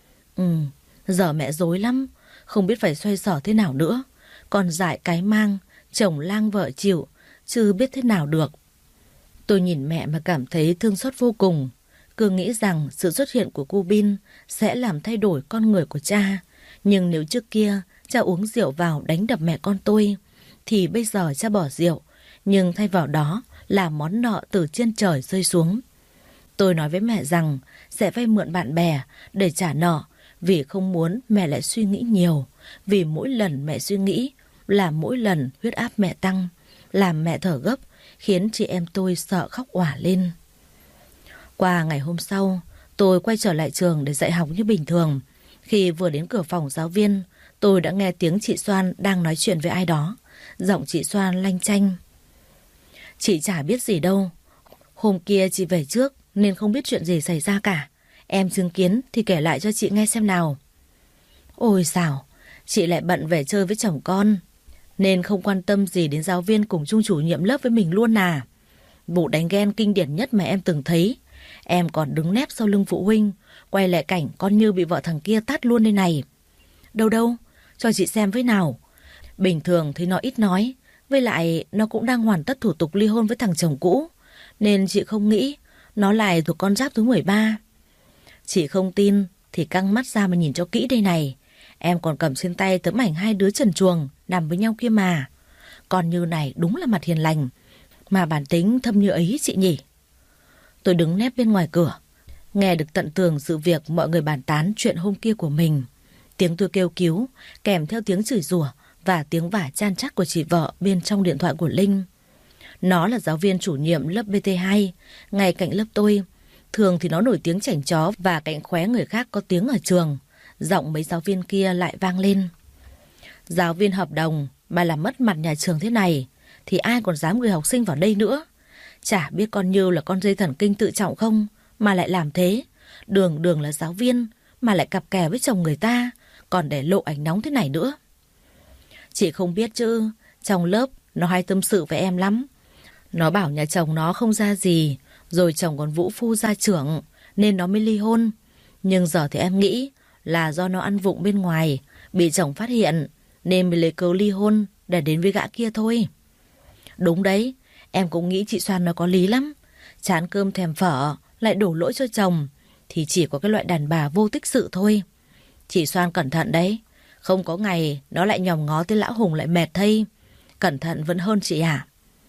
Giờ mẹ rối lắm, không biết phải xoay sở thế nào nữa. Con dại cái mang, chồng lang vợ chịu, chứ biết thế nào được. Tôi nhìn mẹ mà cảm thấy thương xót vô cùng. Cứ nghĩ rằng sự xuất hiện của cô Bin sẽ làm thay đổi con người của cha. Nhưng nếu trước kia cha uống rượu vào đánh đập mẹ con tôi, thì bây giờ cha bỏ rượu, nhưng thay vào đó là món nợ từ trên trời rơi xuống. Tôi nói với mẹ rằng sẽ vay mượn bạn bè để trả nợ, vì không muốn mẹ lại suy nghĩ nhiều. Vì mỗi lần mẹ suy nghĩ là mỗi lần huyết áp mẹ tăng, làm mẹ thở gấp, khiến chị em tôi sợ khóc òa lên. Qua ngày hôm sau, tôi quay trở lại trường để dạy học như bình thường. Khi vừa đến cửa phòng giáo viên, tôi đã nghe tiếng chị Soan đang nói chuyện với ai đó. Giọng chị Soan lanh chanh. Chị chả biết gì đâu. Hôm kia chị về trước nên không biết chuyện gì xảy ra cả. Em chứng kiến thì kể lại cho chị nghe xem nào. Ôi sao, chị lại bận về chơi với chồng con, nên không quan tâm gì đến giáo viên cùng chung chủ nhiệm lớp với mình luôn à. Vụ đánh ghen kinh điển nhất mà em từng thấy. Em còn đứng nép sau lưng phụ huynh, quay lại cảnh con Như bị vợ thằng kia tát luôn đây này. Đâu đâu, cho chị xem với nào. Bình thường thì nó ít nói, với lại nó cũng đang hoàn tất thủ tục ly hôn với thằng chồng cũ, nên chị không nghĩ nó lại thuộc con giáp thứ 13. Chị không tin thì căng mắt ra mà nhìn cho kỹ đây này. Em còn cầm trên tay tấm ảnh hai đứa trần truồng nằm với nhau kia mà. Con Như này đúng là mặt hiền lành, mà bản tính thâm như ấy chị nhỉ. Tôi đứng nép bên ngoài cửa, nghe được tận tường sự việc mọi người bàn tán chuyện hôm kia của mình. Tiếng tôi kêu cứu, kèm theo tiếng chửi rủa và tiếng vả chan chát của chị vợ bên trong điện thoại của Linh. Nó là giáo viên chủ nhiệm lớp BT2, ngay cạnh lớp tôi. Thường thì nó nổi tiếng chảnh chó và cạnh khóe người khác có tiếng ở trường. Giọng mấy giáo viên kia lại vang lên. Giáo viên hợp đồng mà làm mất mặt nhà trường thế này thì ai còn dám gửi học sinh vào đây nữa. Chả biết con Như là con dây thần kinh tự trọng không mà lại làm thế. Đường đường là giáo viên mà lại cặp kè với chồng người ta, còn để lộ ảnh nóng thế này nữa. Chị không biết chứ, trong lớp nó hay tâm sự với em lắm. Nó bảo nhà chồng nó không ra gì, rồi chồng còn vũ phu gia trưởng, nên nó mới ly hôn. Nhưng giờ thì em nghĩ là do nó ăn vụng bên ngoài, bị chồng phát hiện, nên mới lấy cớ ly hôn để đến với gã kia thôi. Đúng đấy, em cũng nghĩ chị Soan nó có lý lắm. Chán cơm thèm phở, lại đổ lỗi cho chồng, thì chỉ có cái loại đàn bà vô tích sự thôi. Chị Soan cẩn thận đấy, không có ngày nó lại nhòm ngó tới lão Hùng lại mệt thây. Cẩn thận vẫn hơn chị à.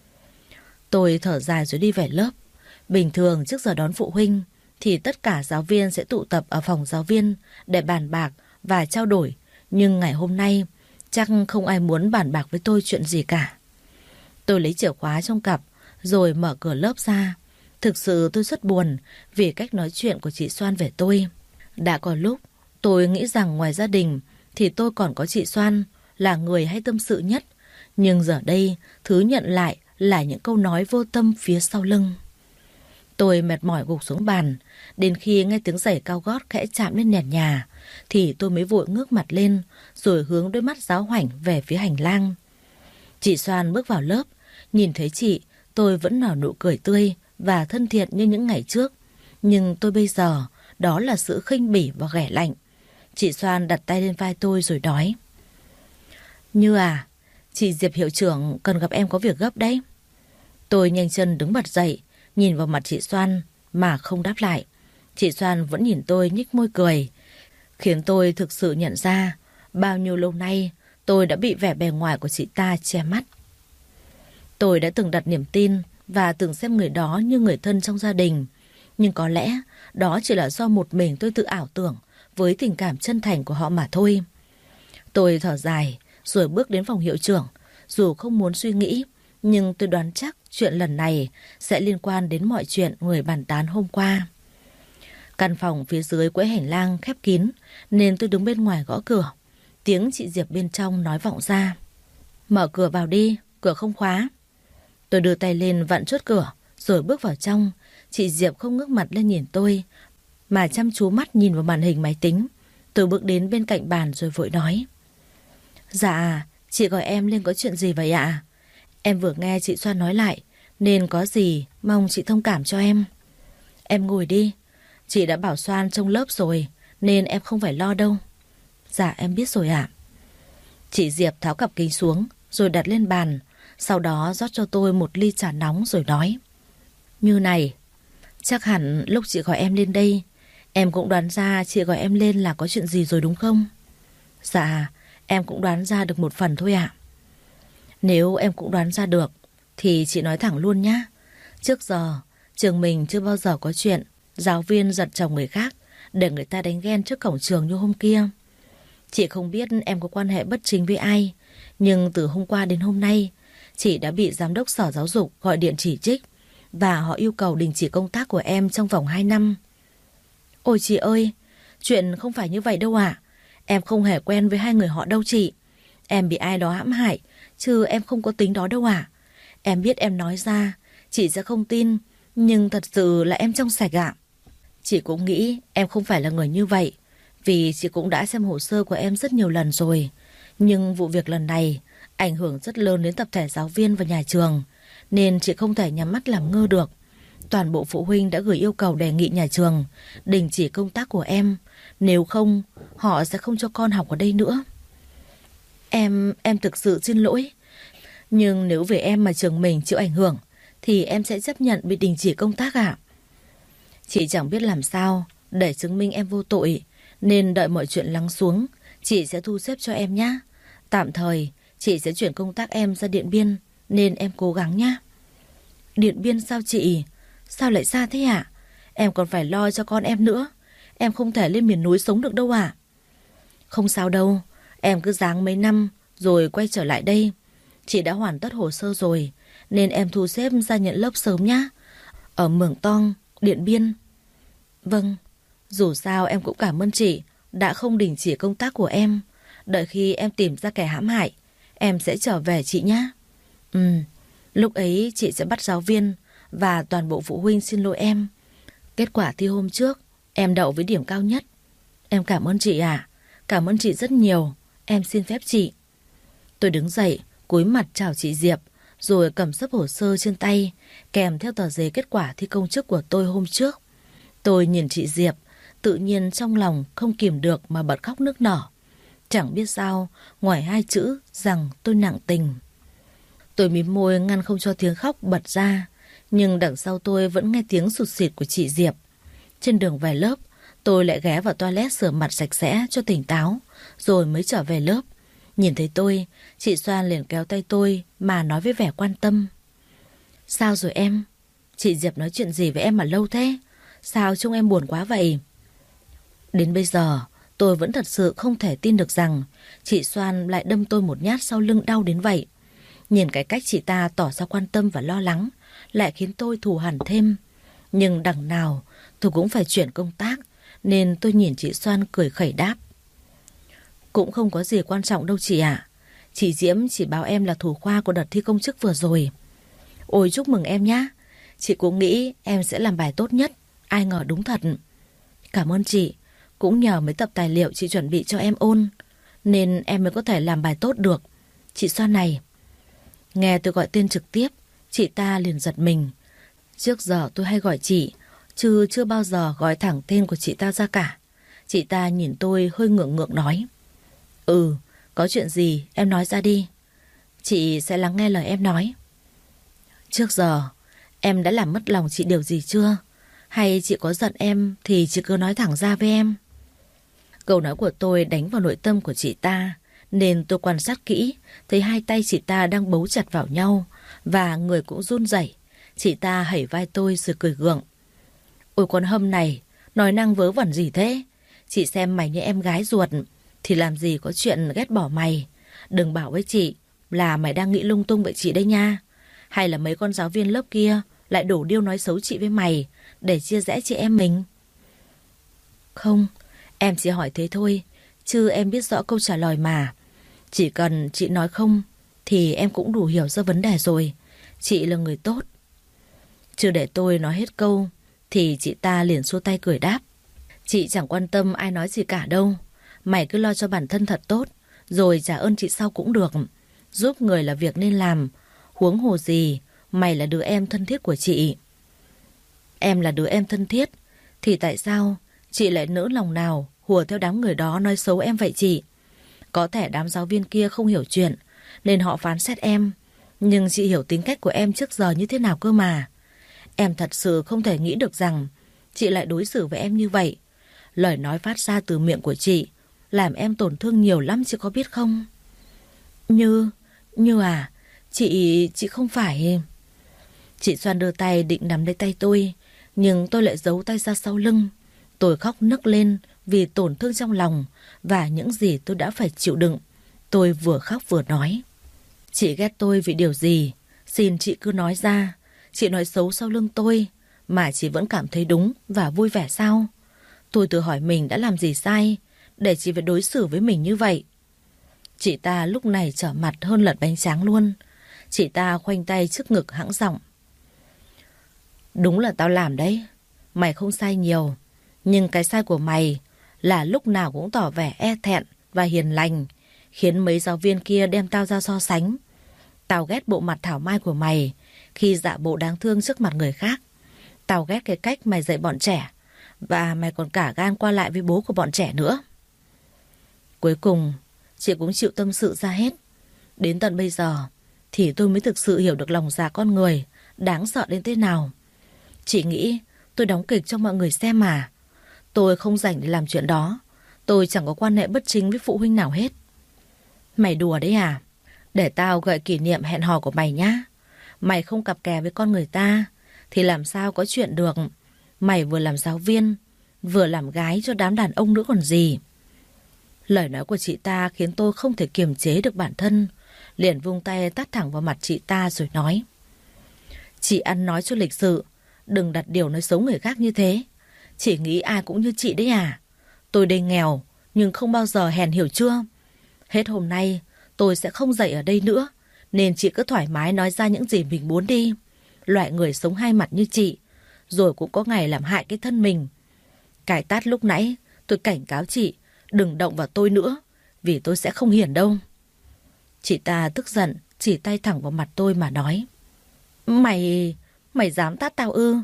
Tôi thở dài rồi đi về lớp. Bình thường trước giờ đón phụ huynh thì tất cả giáo viên sẽ tụ tập ở phòng giáo viên để bàn bạc và trao đổi. Nhưng ngày hôm nay chắc không ai muốn bàn bạc với tôi chuyện gì cả. Tôi lấy chìa khóa trong cặp rồi mở cửa lớp ra. Thực sự tôi rất buồn vì cách nói chuyện của chị Soan về tôi. Đã có lúc tôi nghĩ rằng ngoài gia đình thì tôi còn có chị Soan là người hay tâm sự nhất. Nhưng giờ đây thứ nhận lại là những câu nói vô tâm phía sau lưng. Tôi mệt mỏi gục xuống bàn. Đến khi nghe tiếng giày cao gót khẽ chạm lên nền nhà thì tôi mới vội ngước mặt lên, rồi hướng đôi mắt giáo hoảnh về phía hành lang. Chị Soan bước vào lớp. Nhìn thấy chị, tôi vẫn nở nụ cười tươi và thân thiện như những ngày trước. Nhưng tôi bây giờ, đó là sự khinh bỉ và ghẻ lạnh. Chị Soan đặt tay lên vai tôi rồi nói. Như à, chị Diệp hiệu trưởng cần gặp em có việc gấp đấy. Tôi nhanh chân đứng bật dậy, nhìn vào mặt chị Soan mà không đáp lại. Chị Soan vẫn nhìn tôi nhếch môi cười, khiến tôi thực sự nhận ra bao nhiêu lâu nay tôi đã bị vẻ bề ngoài của chị ta che mắt. Tôi đã từng đặt niềm tin và từng xem người đó như người thân trong gia đình. Nhưng có lẽ đó chỉ là do một mình tôi tự ảo tưởng với tình cảm chân thành của họ mà thôi. Tôi thở dài rồi bước đến phòng hiệu trưởng. Dù không muốn suy nghĩ, nhưng tôi đoán chắc chuyện lần này sẽ liên quan đến mọi chuyện người bàn tán hôm qua. Căn phòng phía dưới cuối hành lang khép kín, nên tôi đứng bên ngoài gõ cửa. Tiếng chị Diệp bên trong nói vọng ra: "Mở cửa vào đi, cửa không khóa." Tôi đưa tay lên vặn chốt cửa, rồi bước vào trong. Chị Diệp không ngước mặt lên nhìn tôi, mà chăm chú mắt nhìn vào màn hình máy tính. Tôi bước đến bên cạnh bàn rồi vội nói: "Dạ, chị gọi em lên có chuyện gì vậy ạ? Em vừa nghe chị Xoan nói lại, nên có gì mong chị thông cảm cho em." "Em ngồi đi, chị đã bảo Xoan trong lớp rồi, nên em không phải lo đâu." "Dạ em biết rồi ạ." Chị Diệp tháo cặp kính xuống rồi đặt lên bàn, sau đó rót cho tôi một ly trà nóng rồi nói: "Như này, chắc hẳn lúc chị gọi em lên đây, em cũng đoán ra chị gọi em lên là có chuyện gì rồi đúng không?" "Dạ, em cũng đoán ra được một phần thôi ạ." "Nếu em cũng đoán ra được thì chị nói thẳng luôn nhá. Trước giờ trường mình chưa bao giờ có chuyện giáo viên giật chồng người khác để người ta đánh ghen trước cổng trường như hôm kia. Chị không biết em có quan hệ bất chính với ai, nhưng từ hôm qua đến hôm nay, chị đã bị giám đốc sở giáo dục gọi điện chỉ trích, và họ yêu cầu đình chỉ công tác của em trong vòng 2 năm. Ôi chị ơi, chuyện không phải như vậy đâu ạ. Em không hề quen với hai người họ đâu chị. Em bị ai đó hãm hại, chứ em không có tính đó đâu ạ. Em biết em nói ra, chị sẽ không tin, nhưng thật sự là em trong sạch ạ. Chị cũng nghĩ em không phải là người như vậy, vì chị cũng đã xem hồ sơ của em rất nhiều lần rồi. Nhưng vụ việc lần này ảnh hưởng rất lớn đến tập thể giáo viên và nhà trường, nên chị không thể nhắm mắt làm ngơ được. Toàn bộ phụ huynh đã gửi yêu cầu đề nghị nhà trường đình chỉ công tác của em, nếu không họ sẽ không cho con học ở đây nữa. Em thực sự xin lỗi, nhưng nếu về em mà trường mình chịu ảnh hưởng thì em sẽ chấp nhận bị đình chỉ công tác ạ." Chị chẳng biết làm sao để chứng minh em vô tội, nên đợi mọi chuyện lắng xuống, chị sẽ thu xếp cho em nhé. Tạm thời chị sẽ chuyển công tác em ra Điện Biên, nên em cố gắng nhé. "Điện Biên sao chị? Sao lại xa thế ạ? Em còn phải lo cho con em nữa. Em không thể lên miền núi sống được đâu ạ." "Không sao đâu, em cứ ráng mấy năm rồi quay trở lại đây. Chị đã hoàn tất hồ sơ rồi, nên em thu xếp ra nhận lớp sớm nhé. Ở Mường Tong, Điện Biên." "Vâng, dù sao em cũng cảm ơn chị đã không đình chỉ công tác của em. Đợi khi em tìm ra kẻ hãm hại, em sẽ trở về chị nhé." Lúc ấy chị sẽ bắt giáo viên và toàn bộ phụ huynh xin lỗi em. Kết quả thi hôm trước em đậu với điểm cao nhất. Em cảm ơn chị ạ. Cảm ơn chị rất nhiều. Em xin phép chị." Tôi đứng dậy, cúi mặt chào chị Diệp, rồi cầm xấp hồ sơ trên tay, kèm theo tờ giấy kết quả thi công chức của tôi hôm trước. Tôi nhìn chị Diệp, tự nhiên trong lòng không kìm được mà bật khóc nức nở. Chẳng biết sao, ngoài hai chữ rằng tôi nặng tình. Tôi mím môi ngăn không cho tiếng khóc bật ra, nhưng đằng sau tôi vẫn nghe tiếng sụt sịt của chị Diệp. Trên đường về lớp, tôi lại ghé vào toilet rửa mặt sạch sẽ cho tỉnh táo, rồi mới trở về lớp. Nhìn thấy tôi, chị Xoan liền kéo tay tôi mà nói với vẻ quan tâm: "Sao rồi em? Chị Diệp nói chuyện gì với em mà lâu thế? Sao trông em buồn quá vậy?" Đến bây giờ, tôi vẫn thật sự không thể tin được rằng chị Xoan lại đâm tôi một nhát sau lưng đau đến vậy. Nhìn cái cách chị ta tỏ ra quan tâm và lo lắng lại khiến tôi thù hằn thêm. Nhưng đằng nào tôi cũng phải chuyển công tác, nên tôi nhìn chị Xoan cười khẩy đáp: "Cũng không có gì quan trọng đâu chị ạ. Chị Diễm chỉ báo em là thủ khoa của đợt thi công chức vừa rồi." "Ôi chúc mừng em nhá. Chị cũng nghĩ em sẽ làm bài tốt nhất, ai ngờ đúng thật." "Cảm ơn chị. Cũng nhờ mấy tập tài liệu chị chuẩn bị cho em ôn, nên em mới có thể làm bài tốt được. Chị Xoan này." Nghe tôi gọi tên trực tiếp, chị ta liền giật mình. Trước giờ tôi hay gọi chị, chứ chưa bao giờ gọi thẳng tên của chị ta ra cả. Chị ta nhìn tôi hơi ngượng ngượng nói: Có chuyện gì em nói ra đi. Chị sẽ lắng nghe lời em nói." "Trước giờ em đã làm mất lòng chị điều gì chưa? Hay chị có giận em thì chị cứ nói thẳng ra với em." Câu nói của tôi đánh vào nội tâm của chị ta, nên tôi quan sát kỹ, thấy hai tay chị ta đang bấu chặt vào nhau, và người cũng run rẩy. Chị ta hẩy vai tôi rồi cười gượng: "Ôi con Hâm này, nói năng vớ vẩn gì thế? Chị xem mày như em gái ruột, thì làm gì có chuyện ghét bỏ mày. Đừng bảo với chị là mày đang nghĩ lung tung vậy chị đây nha. Hay là mấy con giáo viên lớp kia lại đổ điêu nói xấu chị với mày để chia rẽ chị em mình? Không, em chỉ hỏi thế thôi, chứ em biết rõ câu trả lời mà. Chỉ cần chị nói không thì em cũng đủ hiểu ra vấn đề rồi. Chị là người tốt. Chưa để tôi nói hết câu thì chị ta liền xua tay cười đáp. Chị chẳng quan tâm ai nói gì cả đâu. Mày cứ lo cho bản thân thật tốt, rồi trả ơn chị sau cũng được. Giúp người là việc nên làm. Huống hồ gì mày là đứa em thân thiết của chị. Em là đứa em thân thiết thì tại sao chị lại nỡ lòng nào hùa theo đám người đó nói xấu em vậy chị? Có thể đám giáo viên kia không hiểu chuyện nên họ phán xét em, nhưng chị hiểu tính cách của em trước giờ như thế nào cơ mà. Em thật sự không thể nghĩ được rằng chị lại đối xử với em như vậy. Lời nói phát ra từ miệng của chị làm em tổn thương nhiều lắm chị có biết không? Như à, chị không phải... Chị Xoan đưa tay định nắm lấy tay tôi, nhưng tôi lại giấu tay ra sau lưng. Tôi khóc nức lên vì tổn thương trong lòng và những gì tôi đã phải chịu đựng. Tôi vừa khóc vừa nói. Chị ghét tôi vì điều gì? Xin chị cứ nói ra. Chị nói xấu sau lưng tôi mà chị vẫn cảm thấy đúng và vui vẻ sao? Tôi tự hỏi mình đã làm gì sai để chị phải đối xử với mình như vậy. Chị ta lúc này trở mặt hơn lật bánh tráng luôn. Chị ta khoanh tay trước ngực hãng giọng. Đúng là tao làm đấy. Mày không sai nhiều. Nhưng cái sai của mày là lúc nào cũng tỏ vẻ e thẹn và hiền lành, khiến mấy giáo viên kia đem tao ra so sánh. Tao ghét bộ mặt thảo mai của mày khi giả bộ đáng thương trước mặt người khác. Tao ghét cái cách mày dạy bọn trẻ, và mày còn cả gan qua lại với bố của bọn trẻ nữa. Cuối cùng chị cũng chịu tâm sự ra hết. Đến tận bây giờ thì tôi mới thực sự hiểu được lòng dạ con người đáng sợ đến thế nào. Chị nghĩ tôi đóng kịch cho mọi người xem mà. Tôi không rảnh để làm chuyện đó. Tôi chẳng có quan hệ bất chính với phụ huynh nào hết. Mày đùa đấy à? Để tao gợi kỷ niệm hẹn hò của mày nhá. Mày không cặp kè với con người ta thì làm sao có chuyện được. Mày vừa làm giáo viên, vừa làm gái cho đám đàn ông nữa còn gì. Lời nói của chị ta khiến tôi không thể kiềm chế được bản thân. Liền vung tay tát thẳng vào mặt chị ta rồi nói. Chị ăn nói cho lịch sự, đừng đặt điều nói xấu người khác như thế. Chị nghĩ ai cũng như chị đấy à? Tôi đây nghèo nhưng không bao giờ hèn, hiểu chưa? Hết hôm nay tôi sẽ không dạy ở đây nữa, nên chị cứ thoải mái nói ra những gì mình muốn đi. Loại người sống hai mặt như chị rồi cũng có ngày làm hại cái thân mình. Cái tát lúc nãy tôi cảnh cáo chị đừng động vào tôi nữa, vì tôi sẽ không hiền đâu. Chị ta tức giận chỉ tay thẳng vào mặt tôi mà nói. Mày dám tát tao ư?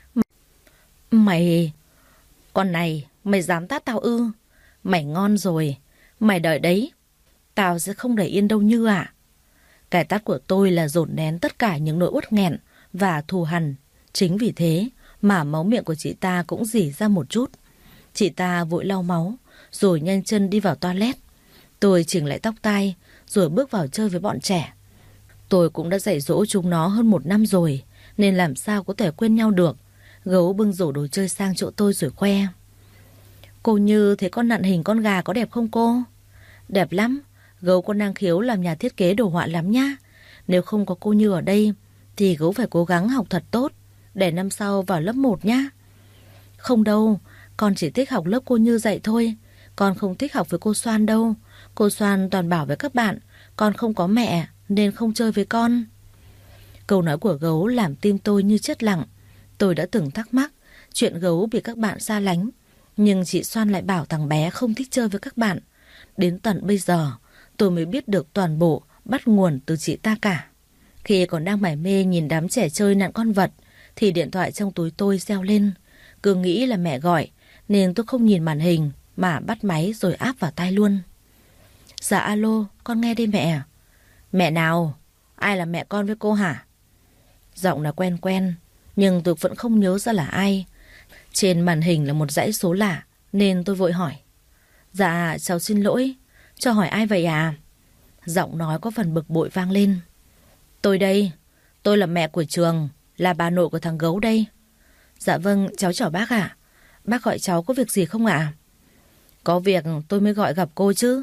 Con này, mày dám tát tao ư? Mày ngon rồi, mày đợi đấy. Tao sẽ không để yên đâu Như ạ. Cái tát của tôi là dồn nén tất cả những nỗi uất nghẹn và thù hằn. Chính vì thế mà máu miệng của chị ta cũng rỉ ra một chút. Chị ta vội lau máu rồi nhanh chân đi vào toilet. Tôi chỉnh lại tóc tai rồi bước vào chơi với bọn trẻ. Tôi cũng đã dạy dỗ chúng nó hơn 1 năm rồi, nên làm sao có thể quên nhau được. Gấu bưng rổ đồ chơi sang chỗ tôi rồi khoe. Cô Như thấy con nặn hình con gà có đẹp không cô? Đẹp lắm. Gấu có năng khiếu làm nhà thiết kế đồ họa lắm nhá. Nếu không có cô Như ở đây thì Gấu phải cố gắng học thật tốt để năm sau vào lớp 1 nhá. Không đâu, con chỉ thích học lớp cô Như dạy thôi. Con không thích học với cô Xoan đâu. Cô Xoan toàn bảo với các bạn con không có mẹ nên không chơi với con. Câu nói của Gấu làm tim tôi như chết lặng. Tôi đã từng thắc mắc chuyện Gấu bị các bạn xa lánh, nhưng chị Xoan lại bảo thằng bé không thích chơi với các bạn. Đến tận bây giờ tôi mới biết được toàn bộ bắt nguồn từ chị ta cả. Khi còn đang mải mê nhìn đám trẻ chơi nặn con vật thì điện thoại trong túi tôi reo lên. Cứ nghĩ là mẹ gọi nên tôi không nhìn màn hình mà bắt máy rồi áp vào tai luôn. Dạ alo, con nghe đây mẹ. Mẹ nào? Ai là mẹ con với cô hả? Giọng là quen quen, nhưng tôi vẫn không nhớ ra là ai. Trên màn hình là một dãy số lạ nên tôi vội hỏi. Dạ cháu xin lỗi, cho hỏi ai vậy à? Giọng nói có phần bực bội vang lên. Tôi đây, tôi là mẹ của Trường, là bà nội của thằng Gấu đây. Dạ vâng, cháu chào bác ạ. Bác gọi cháu có việc gì không ạ? Có việc tôi mới gọi gặp cô chứ.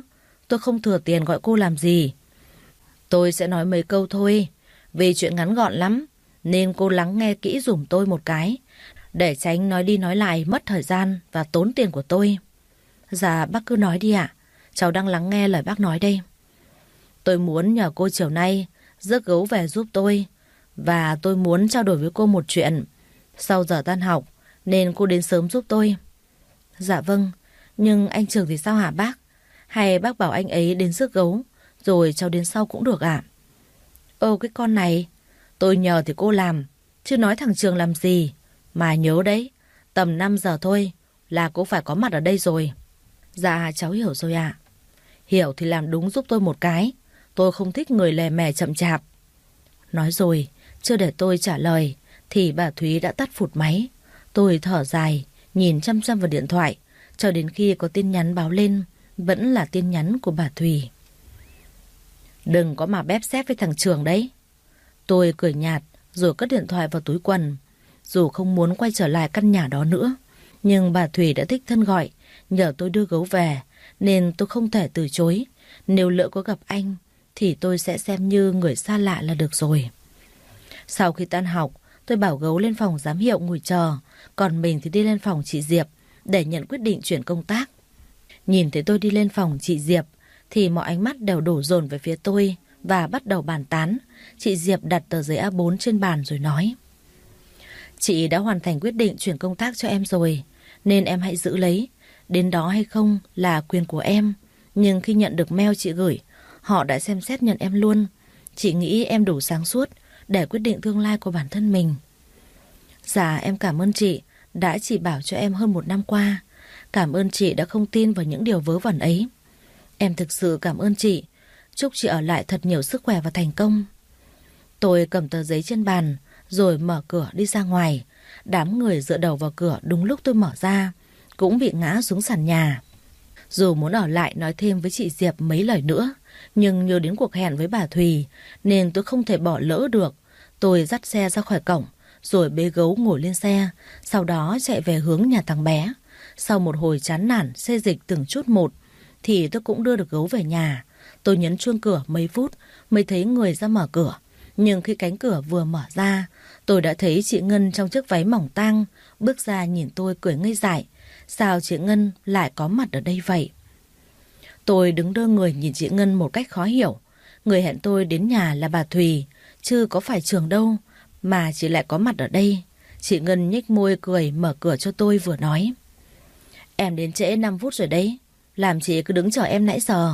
tôi không thừa tiền gọi cô làm gì. Tôi sẽ nói mấy câu thôi, vì chuyện ngắn gọn lắm, nên cô lắng nghe kỹ giùm tôi một cái, để tránh nói đi nói lại mất thời gian và tốn tiền của tôi. Dạ bác cứ nói đi ạ, cháu đang lắng nghe lời bác nói đây. Tôi muốn nhờ cô chiều nay rước gấu về giúp tôi, và tôi muốn trao đổi với cô một chuyện. Sau giờ tan học nên cô đến sớm giúp tôi. Dạ vâng, nhưng anh Trường thì sao hả bác? Hay bác bảo anh ấy đến rước gấu, rồi cháu đến sau cũng được ạ? Cái con này, tôi nhờ thì cô làm, chứ nói thằng Trường làm gì. Mà nhớ đấy, tầm 5 giờ thôi là cô phải có mặt ở đây rồi. Dạ cháu hiểu rồi ạ. Hiểu thì làm đúng giúp tôi một cái, tôi không thích người lè mè chậm chạp. Nói rồi, chưa để tôi trả lời thì bà Thúy đã tắt phụt máy. Tôi thở dài, nhìn chăm chăm vào điện thoại, cho đến khi có tin nhắn báo lên, vẫn là tin nhắn của bà Thùy. Đừng có mà bép xép với thằng Trường đấy. Tôi cười nhạt rồi cất điện thoại vào túi quần. Dù không muốn quay trở lại căn nhà đó nữa, nhưng bà Thùy đã đích thân gọi nhờ tôi đưa gấu về, nên tôi không thể từ chối. Nếu lỡ có gặp anh thì tôi sẽ xem như người xa lạ là được rồi. Sau khi tan học, tôi bảo gấu lên phòng giám hiệu ngồi chờ, còn mình thì đi lên phòng chị Diệp để nhận quyết định chuyển công tác. Nhìn thấy tôi đi lên phòng chị Diệp thì mọi ánh mắt đều đổ dồn về phía tôi và bắt đầu bàn tán. Chị Diệp đặt tờ giấy A4 trên bàn rồi nói: Chị đã hoàn thành quyết định chuyển công tác cho em rồi, nên em hãy giữ lấy. Đến đó hay không là quyền của em, nhưng khi nhận được mail chị gửi, họ đã xem xét nhận em luôn. Chị nghĩ em đủ sáng suốt để quyết định tương lai của bản thân mình. Dạ em cảm ơn chị đã chỉ bảo cho em hơn 1 năm qua. Cảm ơn chị đã không tin vào những điều vớ vẩn ấy. Em thực sự cảm ơn chị. Chúc chị ở lại thật nhiều sức khỏe và thành công. Tôi cầm tờ giấy trên bàn rồi mở cửa đi ra ngoài. Đám người dựa đầu vào cửa đúng lúc tôi mở ra cũng bị ngã xuống sàn nhà. Dù muốn ở lại nói thêm với chị Diệp mấy lời nữa, nhưng nhớ đến cuộc hẹn với bà Thùy nên tôi không thể bỏ lỡ được. Tôi dắt xe ra khỏi cổng rồi bế gấu ngồi lên xe, sau đó chạy về hướng nhà thằng bé. Sau một hồi chán nản xê dịch từng chút một thì tôi cũng đưa được gấu về nhà. Tôi nhấn chuông cửa mấy phút mới thấy người ra mở cửa, nhưng khi cánh cửa vừa mở ra, tôi đã thấy chị Ngân trong chiếc váy mỏng tang bước ra nhìn tôi cười ngây dại. Sao chị Ngân lại có mặt ở đây vậy? Tôi đứng đơ người nhìn chị Ngân một cách khó hiểu. Người hẹn tôi đến nhà là bà Thùy, chứ có phải Trường đâu, mà chị lại có mặt ở đây. Chị Ngân nhếch môi cười mở cửa cho tôi vừa nói: Em đến trễ 5 phút rồi đấy, làm chị cứ đứng chờ em nãy giờ.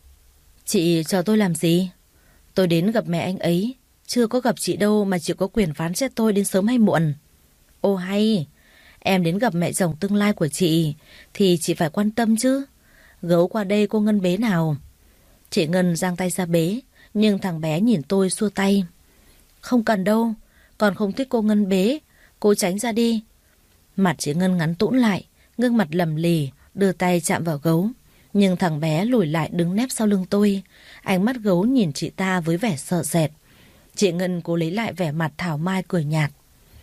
Chị chờ tôi làm gì? Tôi đến gặp mẹ anh ấy, chưa có gặp chị đâu mà chị có quyền phán xét tôi đến sớm hay muộn. Ô hay, em đến gặp mẹ chồng tương lai của chị thì chị phải quan tâm chứ. Gấu qua đây cô Ngân bế nào. Chị Ngân giang tay ra bế, nhưng thằng bé nhìn tôi xua tay. Không cần đâu, con không thích cô Ngân bế, cô tránh ra đi. Mặt chị Ngân ngắn tũn lại, gương mặt lầm lì, đưa tay chạm vào gấu. Nhưng thằng bé lùi lại đứng nép sau lưng tôi. Ánh mắt gấu nhìn chị ta với vẻ sợ sệt. Chị Ngân cố lấy lại vẻ mặt thảo mai cười nhạt.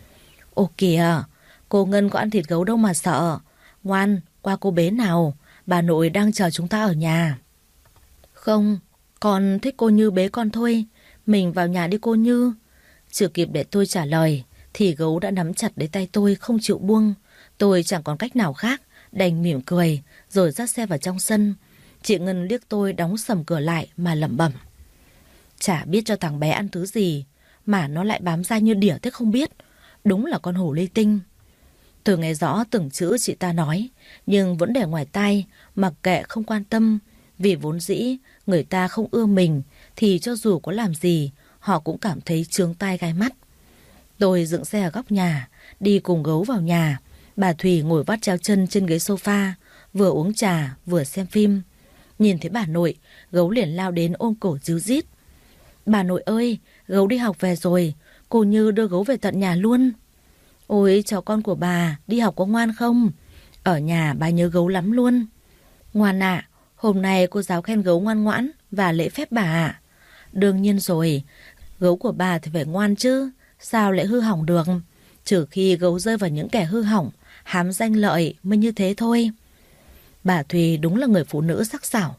Ô kìa, cô Ngân có ăn thịt gấu đâu mà sợ. Ngoan, qua cô bế nào, bà nội đang chờ chúng ta ở nhà. Không, con thích cô Như bế con thôi. Mình vào nhà đi cô Như. Chưa kịp để tôi trả lời thì gấu đã nắm chặt lấy tay tôi không chịu buông. Tôi chẳng còn cách nào khác, đành mỉm cười rồi dắt xe vào trong sân. Chị Ngân liếc tôi đóng sầm cửa lại mà lẩm bẩm: Chả biết cho thằng bé ăn thứ gì mà nó lại bám dai như đỉa thế không biết. Đúng là con hổ ly tinh. Tôi nghe rõ từng chữ chị ta nói, nhưng vẫn để ngoài tai, mặc kệ không quan tâm. Vì vốn dĩ người ta không ưa mình thì cho dù có làm gì họ cũng cảm thấy chướng tai gai mắt. Tôi dựng xe ở góc nhà, đi cùng gấu vào nhà. Bà Thùy ngồi vắt chéo chân trên ghế sofa, vừa uống trà vừa xem phim. Nhìn thấy bà nội, gấu liền lao đến ôm cổ ríu rít. Bà nội ơi, gấu đi học về rồi, cô Như đưa gấu về tận nhà luôn. Ôi, cháu con của bà đi học có ngoan không? Ở nhà bà nhớ gấu lắm luôn. Ngoan ạ, hôm nay cô giáo khen gấu ngoan ngoãn và lễ phép bà ạ. Đương nhiên rồi, gấu của bà thì phải ngoan chứ, sao lại hư hỏng được? Trừ khi gấu rơi vào những kẻ hư hỏng, hám danh lợi mới như thế thôi. Bà Thùy đúng là người phụ nữ sắc sảo.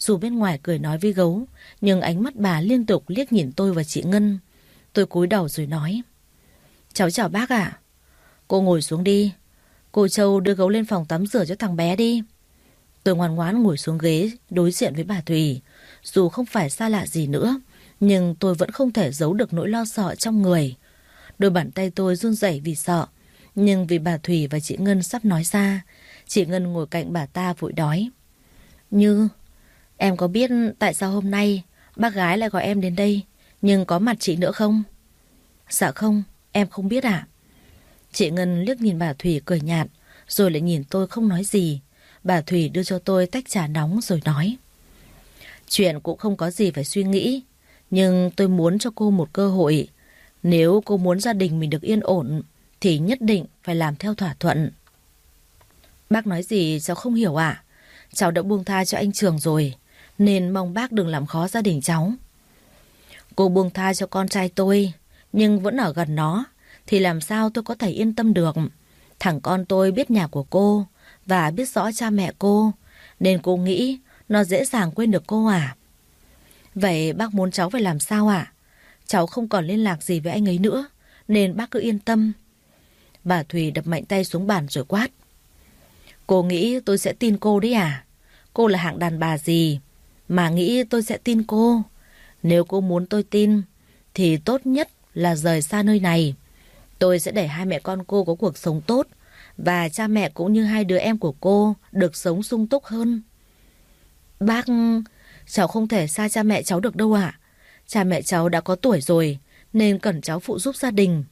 Dù bên ngoài cười nói với gấu, nhưng ánh mắt bà liên tục liếc nhìn tôi và chị Ngân. Tôi cúi đầu rồi nói: Cháu chào bác ạ. Cô ngồi xuống đi. Cô Châu đưa gấu lên phòng tắm rửa cho thằng bé đi. Tôi ngoan ngoãn ngồi xuống ghế đối diện với bà Thùy. Dù không phải xa lạ gì nữa, nhưng tôi vẫn không thể giấu được nỗi lo sợ trong người. Đôi bàn tay tôi run rẩy vì sợ, nhưng vì bà Thùy và chị Ngân sắp nói ra. Chị Ngân ngồi cạnh bà ta vội đói: Như, em có biết tại sao hôm nay bác gái lại gọi em đến đây, nhưng có mặt chị nữa không? Dạ không, em không biết ạ. Chị Ngân liếc nhìn bà Thùy cười nhạt, rồi lại nhìn tôi không nói gì. Bà Thùy đưa cho tôi tách trà nóng rồi nói: Chuyện cũng không có gì phải suy nghĩ, nhưng tôi muốn cho cô một cơ hội. Nếu cô muốn gia đình mình được yên ổn thì nhất định phải làm theo thỏa thuận. Bác nói gì cháu không hiểu ạ. Cháu đã buông tha cho anh Trường rồi, nên mong bác đừng làm khó gia đình cháu. Cô buông tha cho con trai tôi, nhưng vẫn ở gần nó, thì làm sao tôi có thể yên tâm được. Thằng con tôi biết nhà của cô và biết rõ cha mẹ cô, nên cô nghĩ nó dễ dàng quên được cô à? Vậy bác muốn cháu phải làm sao ạ? Cháu không còn liên lạc gì với anh ấy nữa, nên bác cứ yên tâm. Bà Thùy đập mạnh tay xuống bàn rồi quát: Cô nghĩ tôi sẽ tin cô đấy à? Cô là hạng đàn bà gì mà nghĩ tôi sẽ tin cô? Nếu cô muốn tôi tin thì tốt nhất là rời xa nơi này. Tôi sẽ để hai mẹ con cô có cuộc sống tốt, và cha mẹ cũng như hai đứa em của cô được sống sung túc hơn. Bác, cháu không thể xa cha mẹ cháu được đâu ạ. Cha mẹ cháu đã có tuổi rồi, nên cần cháu phụ giúp gia đình.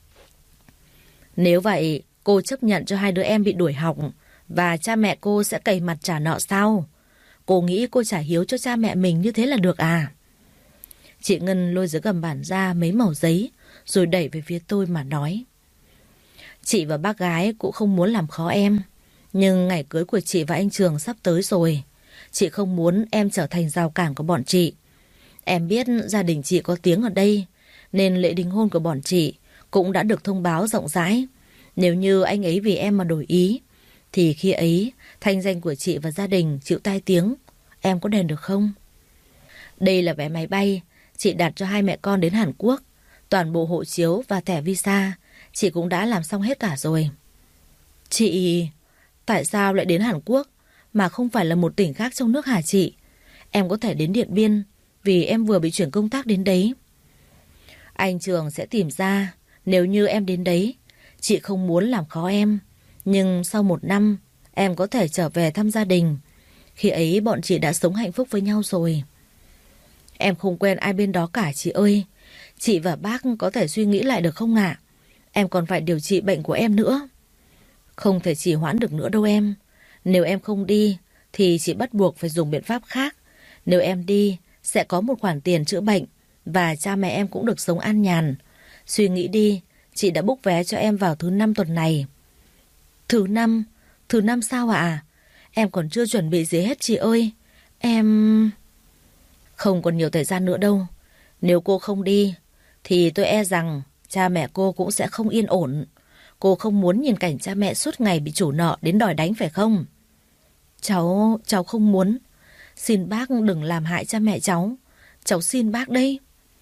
Nếu vậy, cô chấp nhận cho hai đứa em bị đuổi học, và cha mẹ cô sẽ cày mặt trả nợ sao? Cô nghĩ cô trả hiếu cho cha mẹ mình như thế là được à? Chị Ngân lôi dưới gầm bàn ra mấy mẩu giấy, rồi đẩy về phía tôi mà nói: Chị và bác gái cũng không muốn làm khó em, nhưng ngày cưới của chị và anh Trường sắp tới rồi. Chị không muốn em trở thành rào cản của bọn chị. Em biết gia đình chị có tiếng ở đây, nên lễ đính hôn của bọn chị cũng đã được thông báo rộng rãi. Nếu như anh ấy vì em mà đổi ý, thì khi ấy thanh danh của chị và gia đình chịu tai tiếng, em có đền được không? Đây là vé máy bay chị đặt cho hai mẹ con đến Hàn Quốc. Toàn bộ hộ chiếu và thẻ visa chị cũng đã làm xong hết cả rồi. Chị, tại sao lại đến Hàn Quốc mà không phải là một tỉnh khác trong nước hả chị? Em có thể đến Điện Biên, vì em vừa bị chuyển công tác đến đấy. Anh Trường sẽ tìm ra nếu như em đến đấy. Chị không muốn làm khó em, nhưng sau 1 năm em có thể trở về thăm gia đình. Khi ấy bọn chị đã sống hạnh phúc với nhau rồi. Em không quen ai bên đó cả chị ơi. Chị và bác có thể suy nghĩ lại được không ạ? Em còn phải điều trị bệnh của em nữa. Không thể trì hoãn được nữa đâu em. Nếu em không đi thì chị bắt buộc phải dùng biện pháp khác. Nếu em đi sẽ có một khoản tiền chữa bệnh, và cha mẹ em cũng được sống an nhàn. Suy nghĩ đi, chị đã book vé cho em vào thứ 5 tuần này. Thứ năm sao ạ? Em còn chưa chuẩn bị gì hết chị ơi. Em... Không còn nhiều thời gian nữa đâu. Nếu cô không đi thì tôi e rằng cha mẹ cô cũng sẽ không yên ổn. Cô không muốn nhìn cảnh cha mẹ suốt ngày bị chủ nợ đến đòi đánh phải không? Cháu không muốn. Xin bác đừng làm hại cha mẹ cháu. Cháu xin bác đây.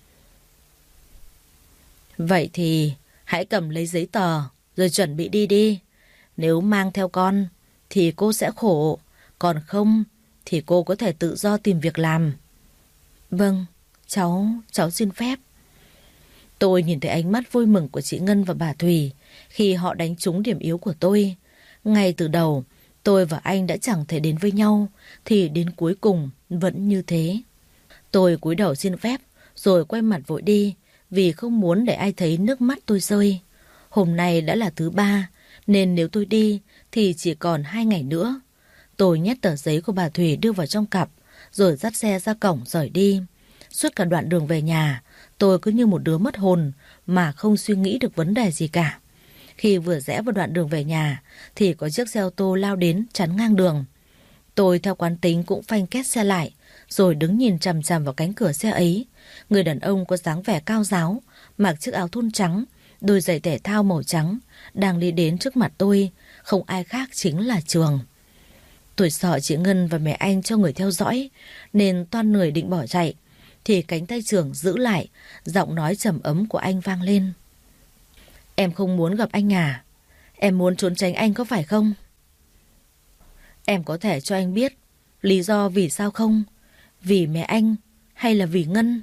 Vậy thì hãy cầm lấy giấy tờ rồi chuẩn bị đi đi. Nếu mang theo con thì cô sẽ khổ, còn không thì cô có thể tự do tìm việc làm. Vâng, cháu xin phép. Tôi nhìn thấy ánh mắt vui mừng của chị Ngân và bà Thùy khi họ đánh trúng điểm yếu của tôi. Ngay từ đầu, tôi và anh đã chẳng thể đến với nhau, thì đến cuối cùng vẫn như thế. Tôi cúi đầu xin phép rồi quay mặt vội đi, vì không muốn để ai thấy nước mắt tôi rơi. Hôm nay đã là thứ 3, nên nếu tôi đi thì chỉ còn 2 ngày nữa. Tôi nhét tờ giấy của bà Thùy đưa vào trong cặp, rồi dắt xe ra cổng rời đi. Suốt cả đoạn đường về nhà, tôi cứ như một đứa mất hồn mà không suy nghĩ được vấn đề gì cả. Khi vừa rẽ vào đoạn đường về nhà thì có chiếc xe ô tô lao đến chắn ngang đường. Tôi theo quán tính cũng phanh két xe lại, rồi đứng nhìn chằm chằm vào cánh cửa xe ấy. Người đàn ông có dáng vẻ cao ráo, mặc chiếc áo thun trắng, đôi giày thể thao màu trắng, đang đi đến trước mặt tôi, không ai khác chính là Trường. Tôi sợ chị Ngân và mẹ anh cho người theo dõi nên toan người định bỏ chạy, thì cánh tay Trường giữ lại, giọng nói trầm ấm của anh vang lên. Em không muốn gặp anh à? Em muốn trốn tránh anh có phải không? Em có thể cho anh biết lý do vì sao không? Vì mẹ anh hay là vì Ngân?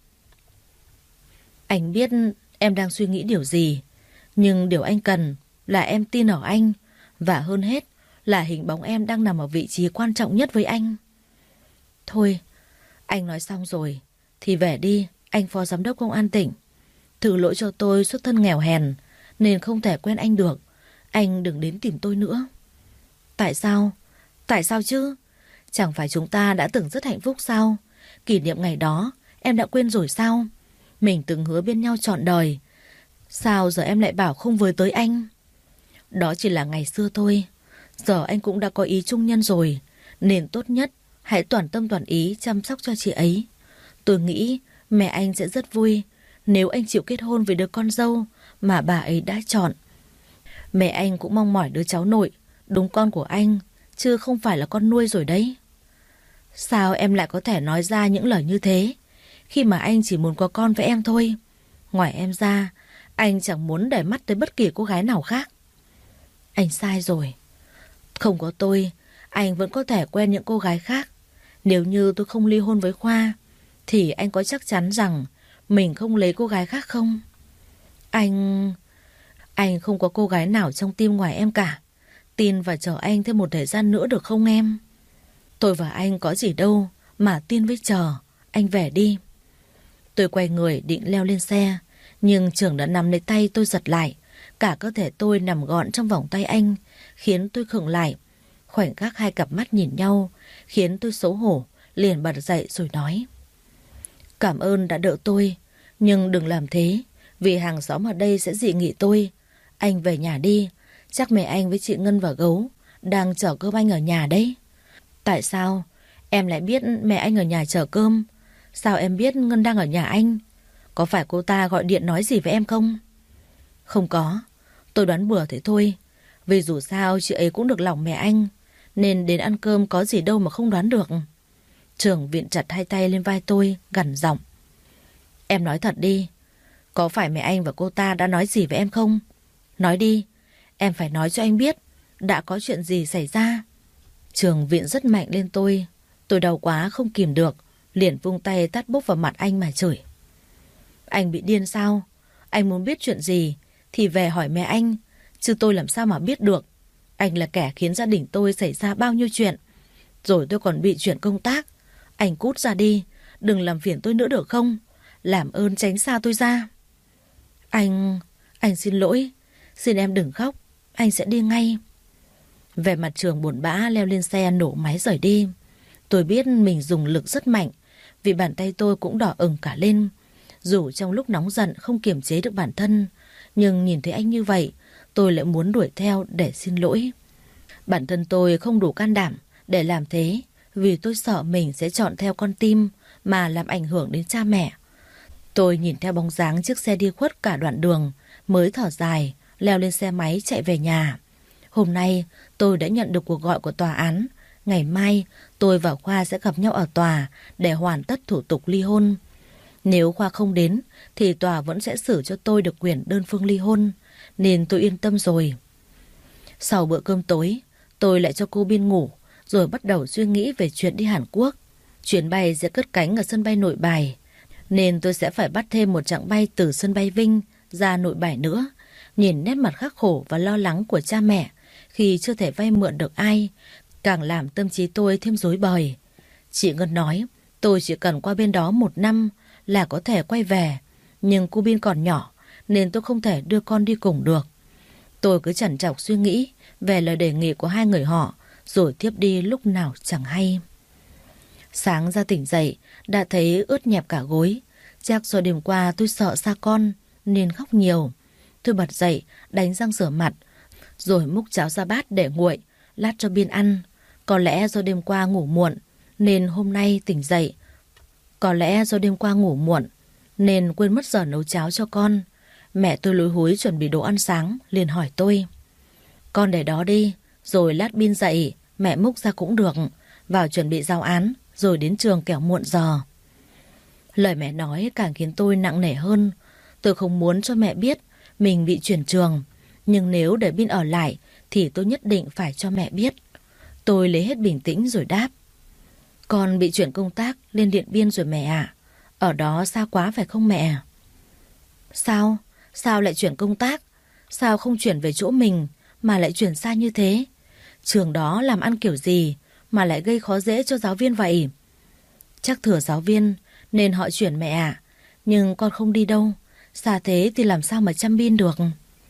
Anh biết em đang suy nghĩ điều gì, nhưng điều anh cần là em tin ở anh, và hơn hết là hình bóng em đang nằm ở vị trí quan trọng nhất với anh. Thôi, anh nói xong rồi thì về đi, anh phó giám đốc công an tỉnh. Thử lỗi cho tôi xuất thân nghèo hèn nên không thể quen anh được. Anh đừng đến tìm tôi nữa. Tại sao? Tại sao chứ? Chẳng phải chúng ta đã từng rất hạnh phúc sao? Kỷ niệm ngày đó em đã quên rồi sao? Mình từng hứa bên nhau trọn đời. Sao giờ em lại bảo không với tới anh? Đó chỉ là ngày xưa thôi. Giờ anh cũng đã có ý chung nhân rồi, nên tốt nhất hãy toàn tâm toàn ý chăm sóc cho chị ấy. Tôi nghĩ mẹ anh sẽ rất vui nếu anh chịu kết hôn với đứa con dâu mà bà ấy đã chọn. Mẹ anh cũng mong mỏi đứa cháu nội, đúng con của anh, chứ không phải là con nuôi rồi đấy. Sao em lại có thể nói ra những lời như thế, khi mà anh chỉ muốn có con với em thôi? Ngoài em ra, anh chẳng muốn để mắt tới bất kỳ cô gái nào khác. Anh sai rồi. Không có tôi, anh vẫn có thể quen những cô gái khác. Nếu như tôi không ly hôn với Khoa, thì anh có chắc chắn rằng mình không lấy cô gái khác không? Anh không có cô gái nào trong tim ngoài em cả. Tin và chờ anh thêm một thời gian nữa được không em? Tôi và anh có gì đâu mà tin với chờ. Anh về đi. Tôi quay người định leo lên xe, nhưng Trường đã nắm lấy tay tôi giật lại. Cả cơ thể tôi nằm gọn trong vòng tay anh, khiến tôi khựng lại. Khoảnh khắc hai cặp mắt nhìn nhau khiến tôi xấu hổ, liền bật dậy rồi nói: Cảm ơn đã đỡ tôi, nhưng đừng làm thế, vì hàng xóm ở đây sẽ dị nghị tôi. Anh về nhà đi, chắc mẹ anh với chị Ngân và Gấu đang chở cơm anh ở nhà đấy. Tại sao em lại biết mẹ anh ở nhà chở cơm? Sao em biết Ngân đang ở nhà anh? Có phải cô ta gọi điện nói gì với em không? Không có, tôi đoán bừa thế thôi. Vì dù sao chị ấy cũng được lòng mẹ anh, nên đến ăn cơm có gì đâu mà không đoán được. Trường viện chặt hai tay lên vai tôi, gằn giọng: Em nói thật đi, có phải mẹ anh và cô ta đã nói gì với em không? Nói đi, em phải nói cho anh biết đã có chuyện gì xảy ra. Trường viện rất mạnh lên tôi đau quá không kìm được, liền vung tay tát bốp vào mặt anh mà chửi: Anh bị điên sao? Anh muốn biết chuyện gì thì về hỏi mẹ anh, chứ tôi làm sao mà biết được. Anh là kẻ khiến gia đình tôi xảy ra bao nhiêu chuyện, rồi tôi còn bị chuyển công tác. Anh cút ra đi, đừng làm phiền tôi nữa được không? Làm ơn tránh xa tôi ra. Anh xin lỗi, xin em đừng khóc, anh sẽ đi ngay. Về mặt Trường buồn bã leo lên xe nổ máy rời đi. Tôi biết mình dùng lực rất mạnh, vì bàn tay tôi cũng đỏ ửng cả lên. Dù trong lúc nóng giận không kiềm chế được bản thân, nhưng nhìn thấy anh như vậy, tôi lại muốn đuổi theo để xin lỗi. Bản thân tôi không đủ can đảm để làm thế, vì tôi sợ mình sẽ chọn theo con tim mà làm ảnh hưởng đến cha mẹ. Tôi nhìn theo bóng dáng chiếc xe đi khuất cả đoạn đường, mới thở dài, leo lên xe máy chạy về nhà. Hôm nay tôi đã nhận được cuộc gọi của tòa án. Ngày mai tôi và Khoa sẽ gặp nhau ở tòa để hoàn tất thủ tục ly hôn. Nếu Khoa không đến thì tòa vẫn sẽ xử cho tôi được quyền đơn phương ly hôn, nên tôi yên tâm rồi. Sau bữa cơm tối, tôi lại cho cô Bin ngủ, rồi bắt đầu suy nghĩ về chuyện đi Hàn Quốc. Chuyến bay sẽ cất cánh ở sân bay Nội Bài, nên tôi sẽ phải bắt thêm một chặng bay từ sân bay Vinh ra Nội Bài nữa. Nhìn nét mặt khắc khổ và lo lắng của cha mẹ khi chưa thể vay mượn được ai, càng làm tâm trí tôi thêm rối bời. Chị Ngân nói tôi chỉ cần qua bên đó 1 năm là có thể quay về, nhưng cô Bin còn nhỏ nên tôi không thể đưa con đi cùng được. Tôi cứ trằn trọc suy nghĩ về lời đề nghị của hai người họ, rồi tiếp đi lúc nào chẳng hay. Sáng ra tỉnh dậy đã thấy ướt nhẹp cả gối. Chắc do đêm qua tôi sợ xa con nên khóc nhiều. Tôi bật dậy đánh răng rửa mặt, rồi múc cháo ra bát để nguội, lát cho Bin ăn. Có lẽ do đêm qua ngủ muộn nên hôm nay tỉnh dậy. Nên quên mất giờ nấu cháo cho con. Mẹ tôi lúi húi chuẩn bị đồ ăn sáng, liền hỏi tôi: Con để đó đi, rồi lát Bin dậy mẹ múc ra cũng được, vào chuẩn bị giao án, rồi đến trường kẻo muộn giờ. Lời mẹ nói càng khiến tôi nặng nề hơn. Tôi không muốn cho mẹ biết mình bị chuyển trường, nhưng nếu để Bin ở lại thì tôi nhất định phải cho mẹ biết. Tôi lấy hết bình tĩnh rồi đáp. Con bị chuyển công tác lên Điện Biên rồi mẹ ạ. Ở đó xa quá phải không mẹ? Sao? Sao lại chuyển công tác? Sao không chuyển về chỗ mình mà lại chuyển xa như thế? Trường đó làm ăn kiểu gì mà lại gây khó dễ cho giáo viên vậy? Chắc thừa giáo viên nên họ chuyển mẹ ạ. Nhưng con không đi đâu. Xa thế thì làm sao mà chăm Bin được?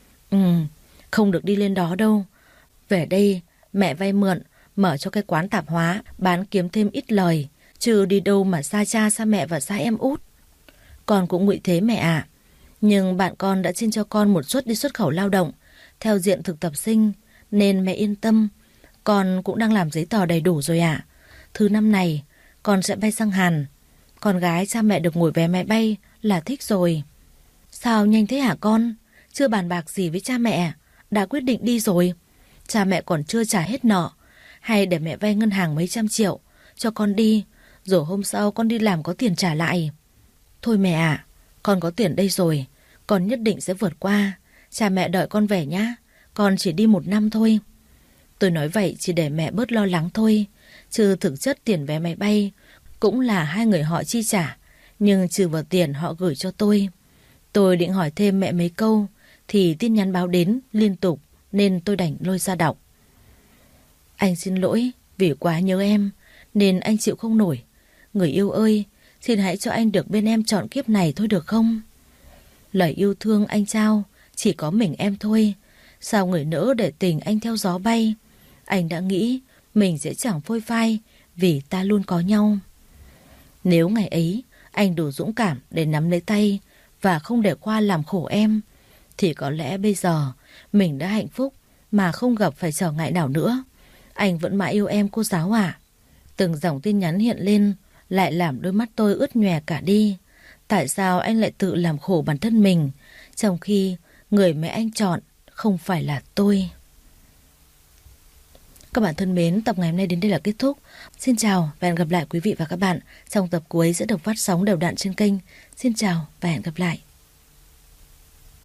Không được đi lên đó đâu. Về đây mẹ vay mượn, mở cho cái quán tạp hóa, bán kiếm thêm ít lời. Chứ đi đâu mà xa cha xa mẹ và xa em út. Con cũng ngụy thế mẹ ạ. Nhưng bạn con đã xin cho con một suất đi xuất khẩu lao động theo diện thực tập sinh, nên mẹ yên tâm. Con cũng đang làm giấy tờ đầy đủ rồi ạ. Thứ năm này con sẽ bay sang Hàn. Con gái cha mẹ được ngồi vé máy bay là thích rồi. Sao nhanh thế hả con? Chưa bàn bạc gì với cha mẹ, đã quyết định đi rồi? Cha mẹ còn chưa trả hết nợ, hay để mẹ vay ngân hàng mấy trăm triệu cho con đi, rồi hôm sau con đi làm có tiền trả lại? Thôi mẹ ạ, con có tiền đây rồi, con nhất định sẽ vượt qua. Cha mẹ đợi con về nhá. Con chỉ đi 1 năm thôi. Tôi nói vậy chỉ để mẹ bớt lo lắng thôi, chứ thực chất tiền vé máy bay cũng là hai người họ chi trả, nhưng trừ vào tiền họ gửi cho tôi. Tôi định hỏi thêm mẹ mấy câu thì tin nhắn báo đến liên tục, nên tôi đành lôi ra đọc. Anh xin lỗi vì quá nhớ em nên anh chịu không nổi. Người yêu ơi, xin hãy cho anh được bên em trọn kiếp này thôi được không? Lời yêu thương anh trao chỉ có mình em thôi. Sao người nỡ để tình anh theo gió bay? Anh đã nghĩ mình sẽ chẳng phôi phai vì ta luôn có nhau. Nếu ngày ấy anh đủ dũng cảm để nắm lấy tay và không để Khoa làm khổ em, thì có lẽ bây giờ mình đã hạnh phúc mà không gặp phải trở ngại nào nữa. Anh vẫn mãi yêu em cô giáo ạ. Từng dòng tin nhắn hiện lên lại làm đôi mắt tôi ướt nhòe cả đi. Tại sao anh lại tự làm khổ bản thân mình, trong khi người mẹ anh chọn không phải là tôi? Các bạn thân mến, tập ngày hôm nay đến đây là kết thúc. Xin chào và hẹn gặp lại quý vị và các bạn trong tập cuối sẽ được phát sóng đều đặn trên kênh. Xin chào và hẹn gặp lại.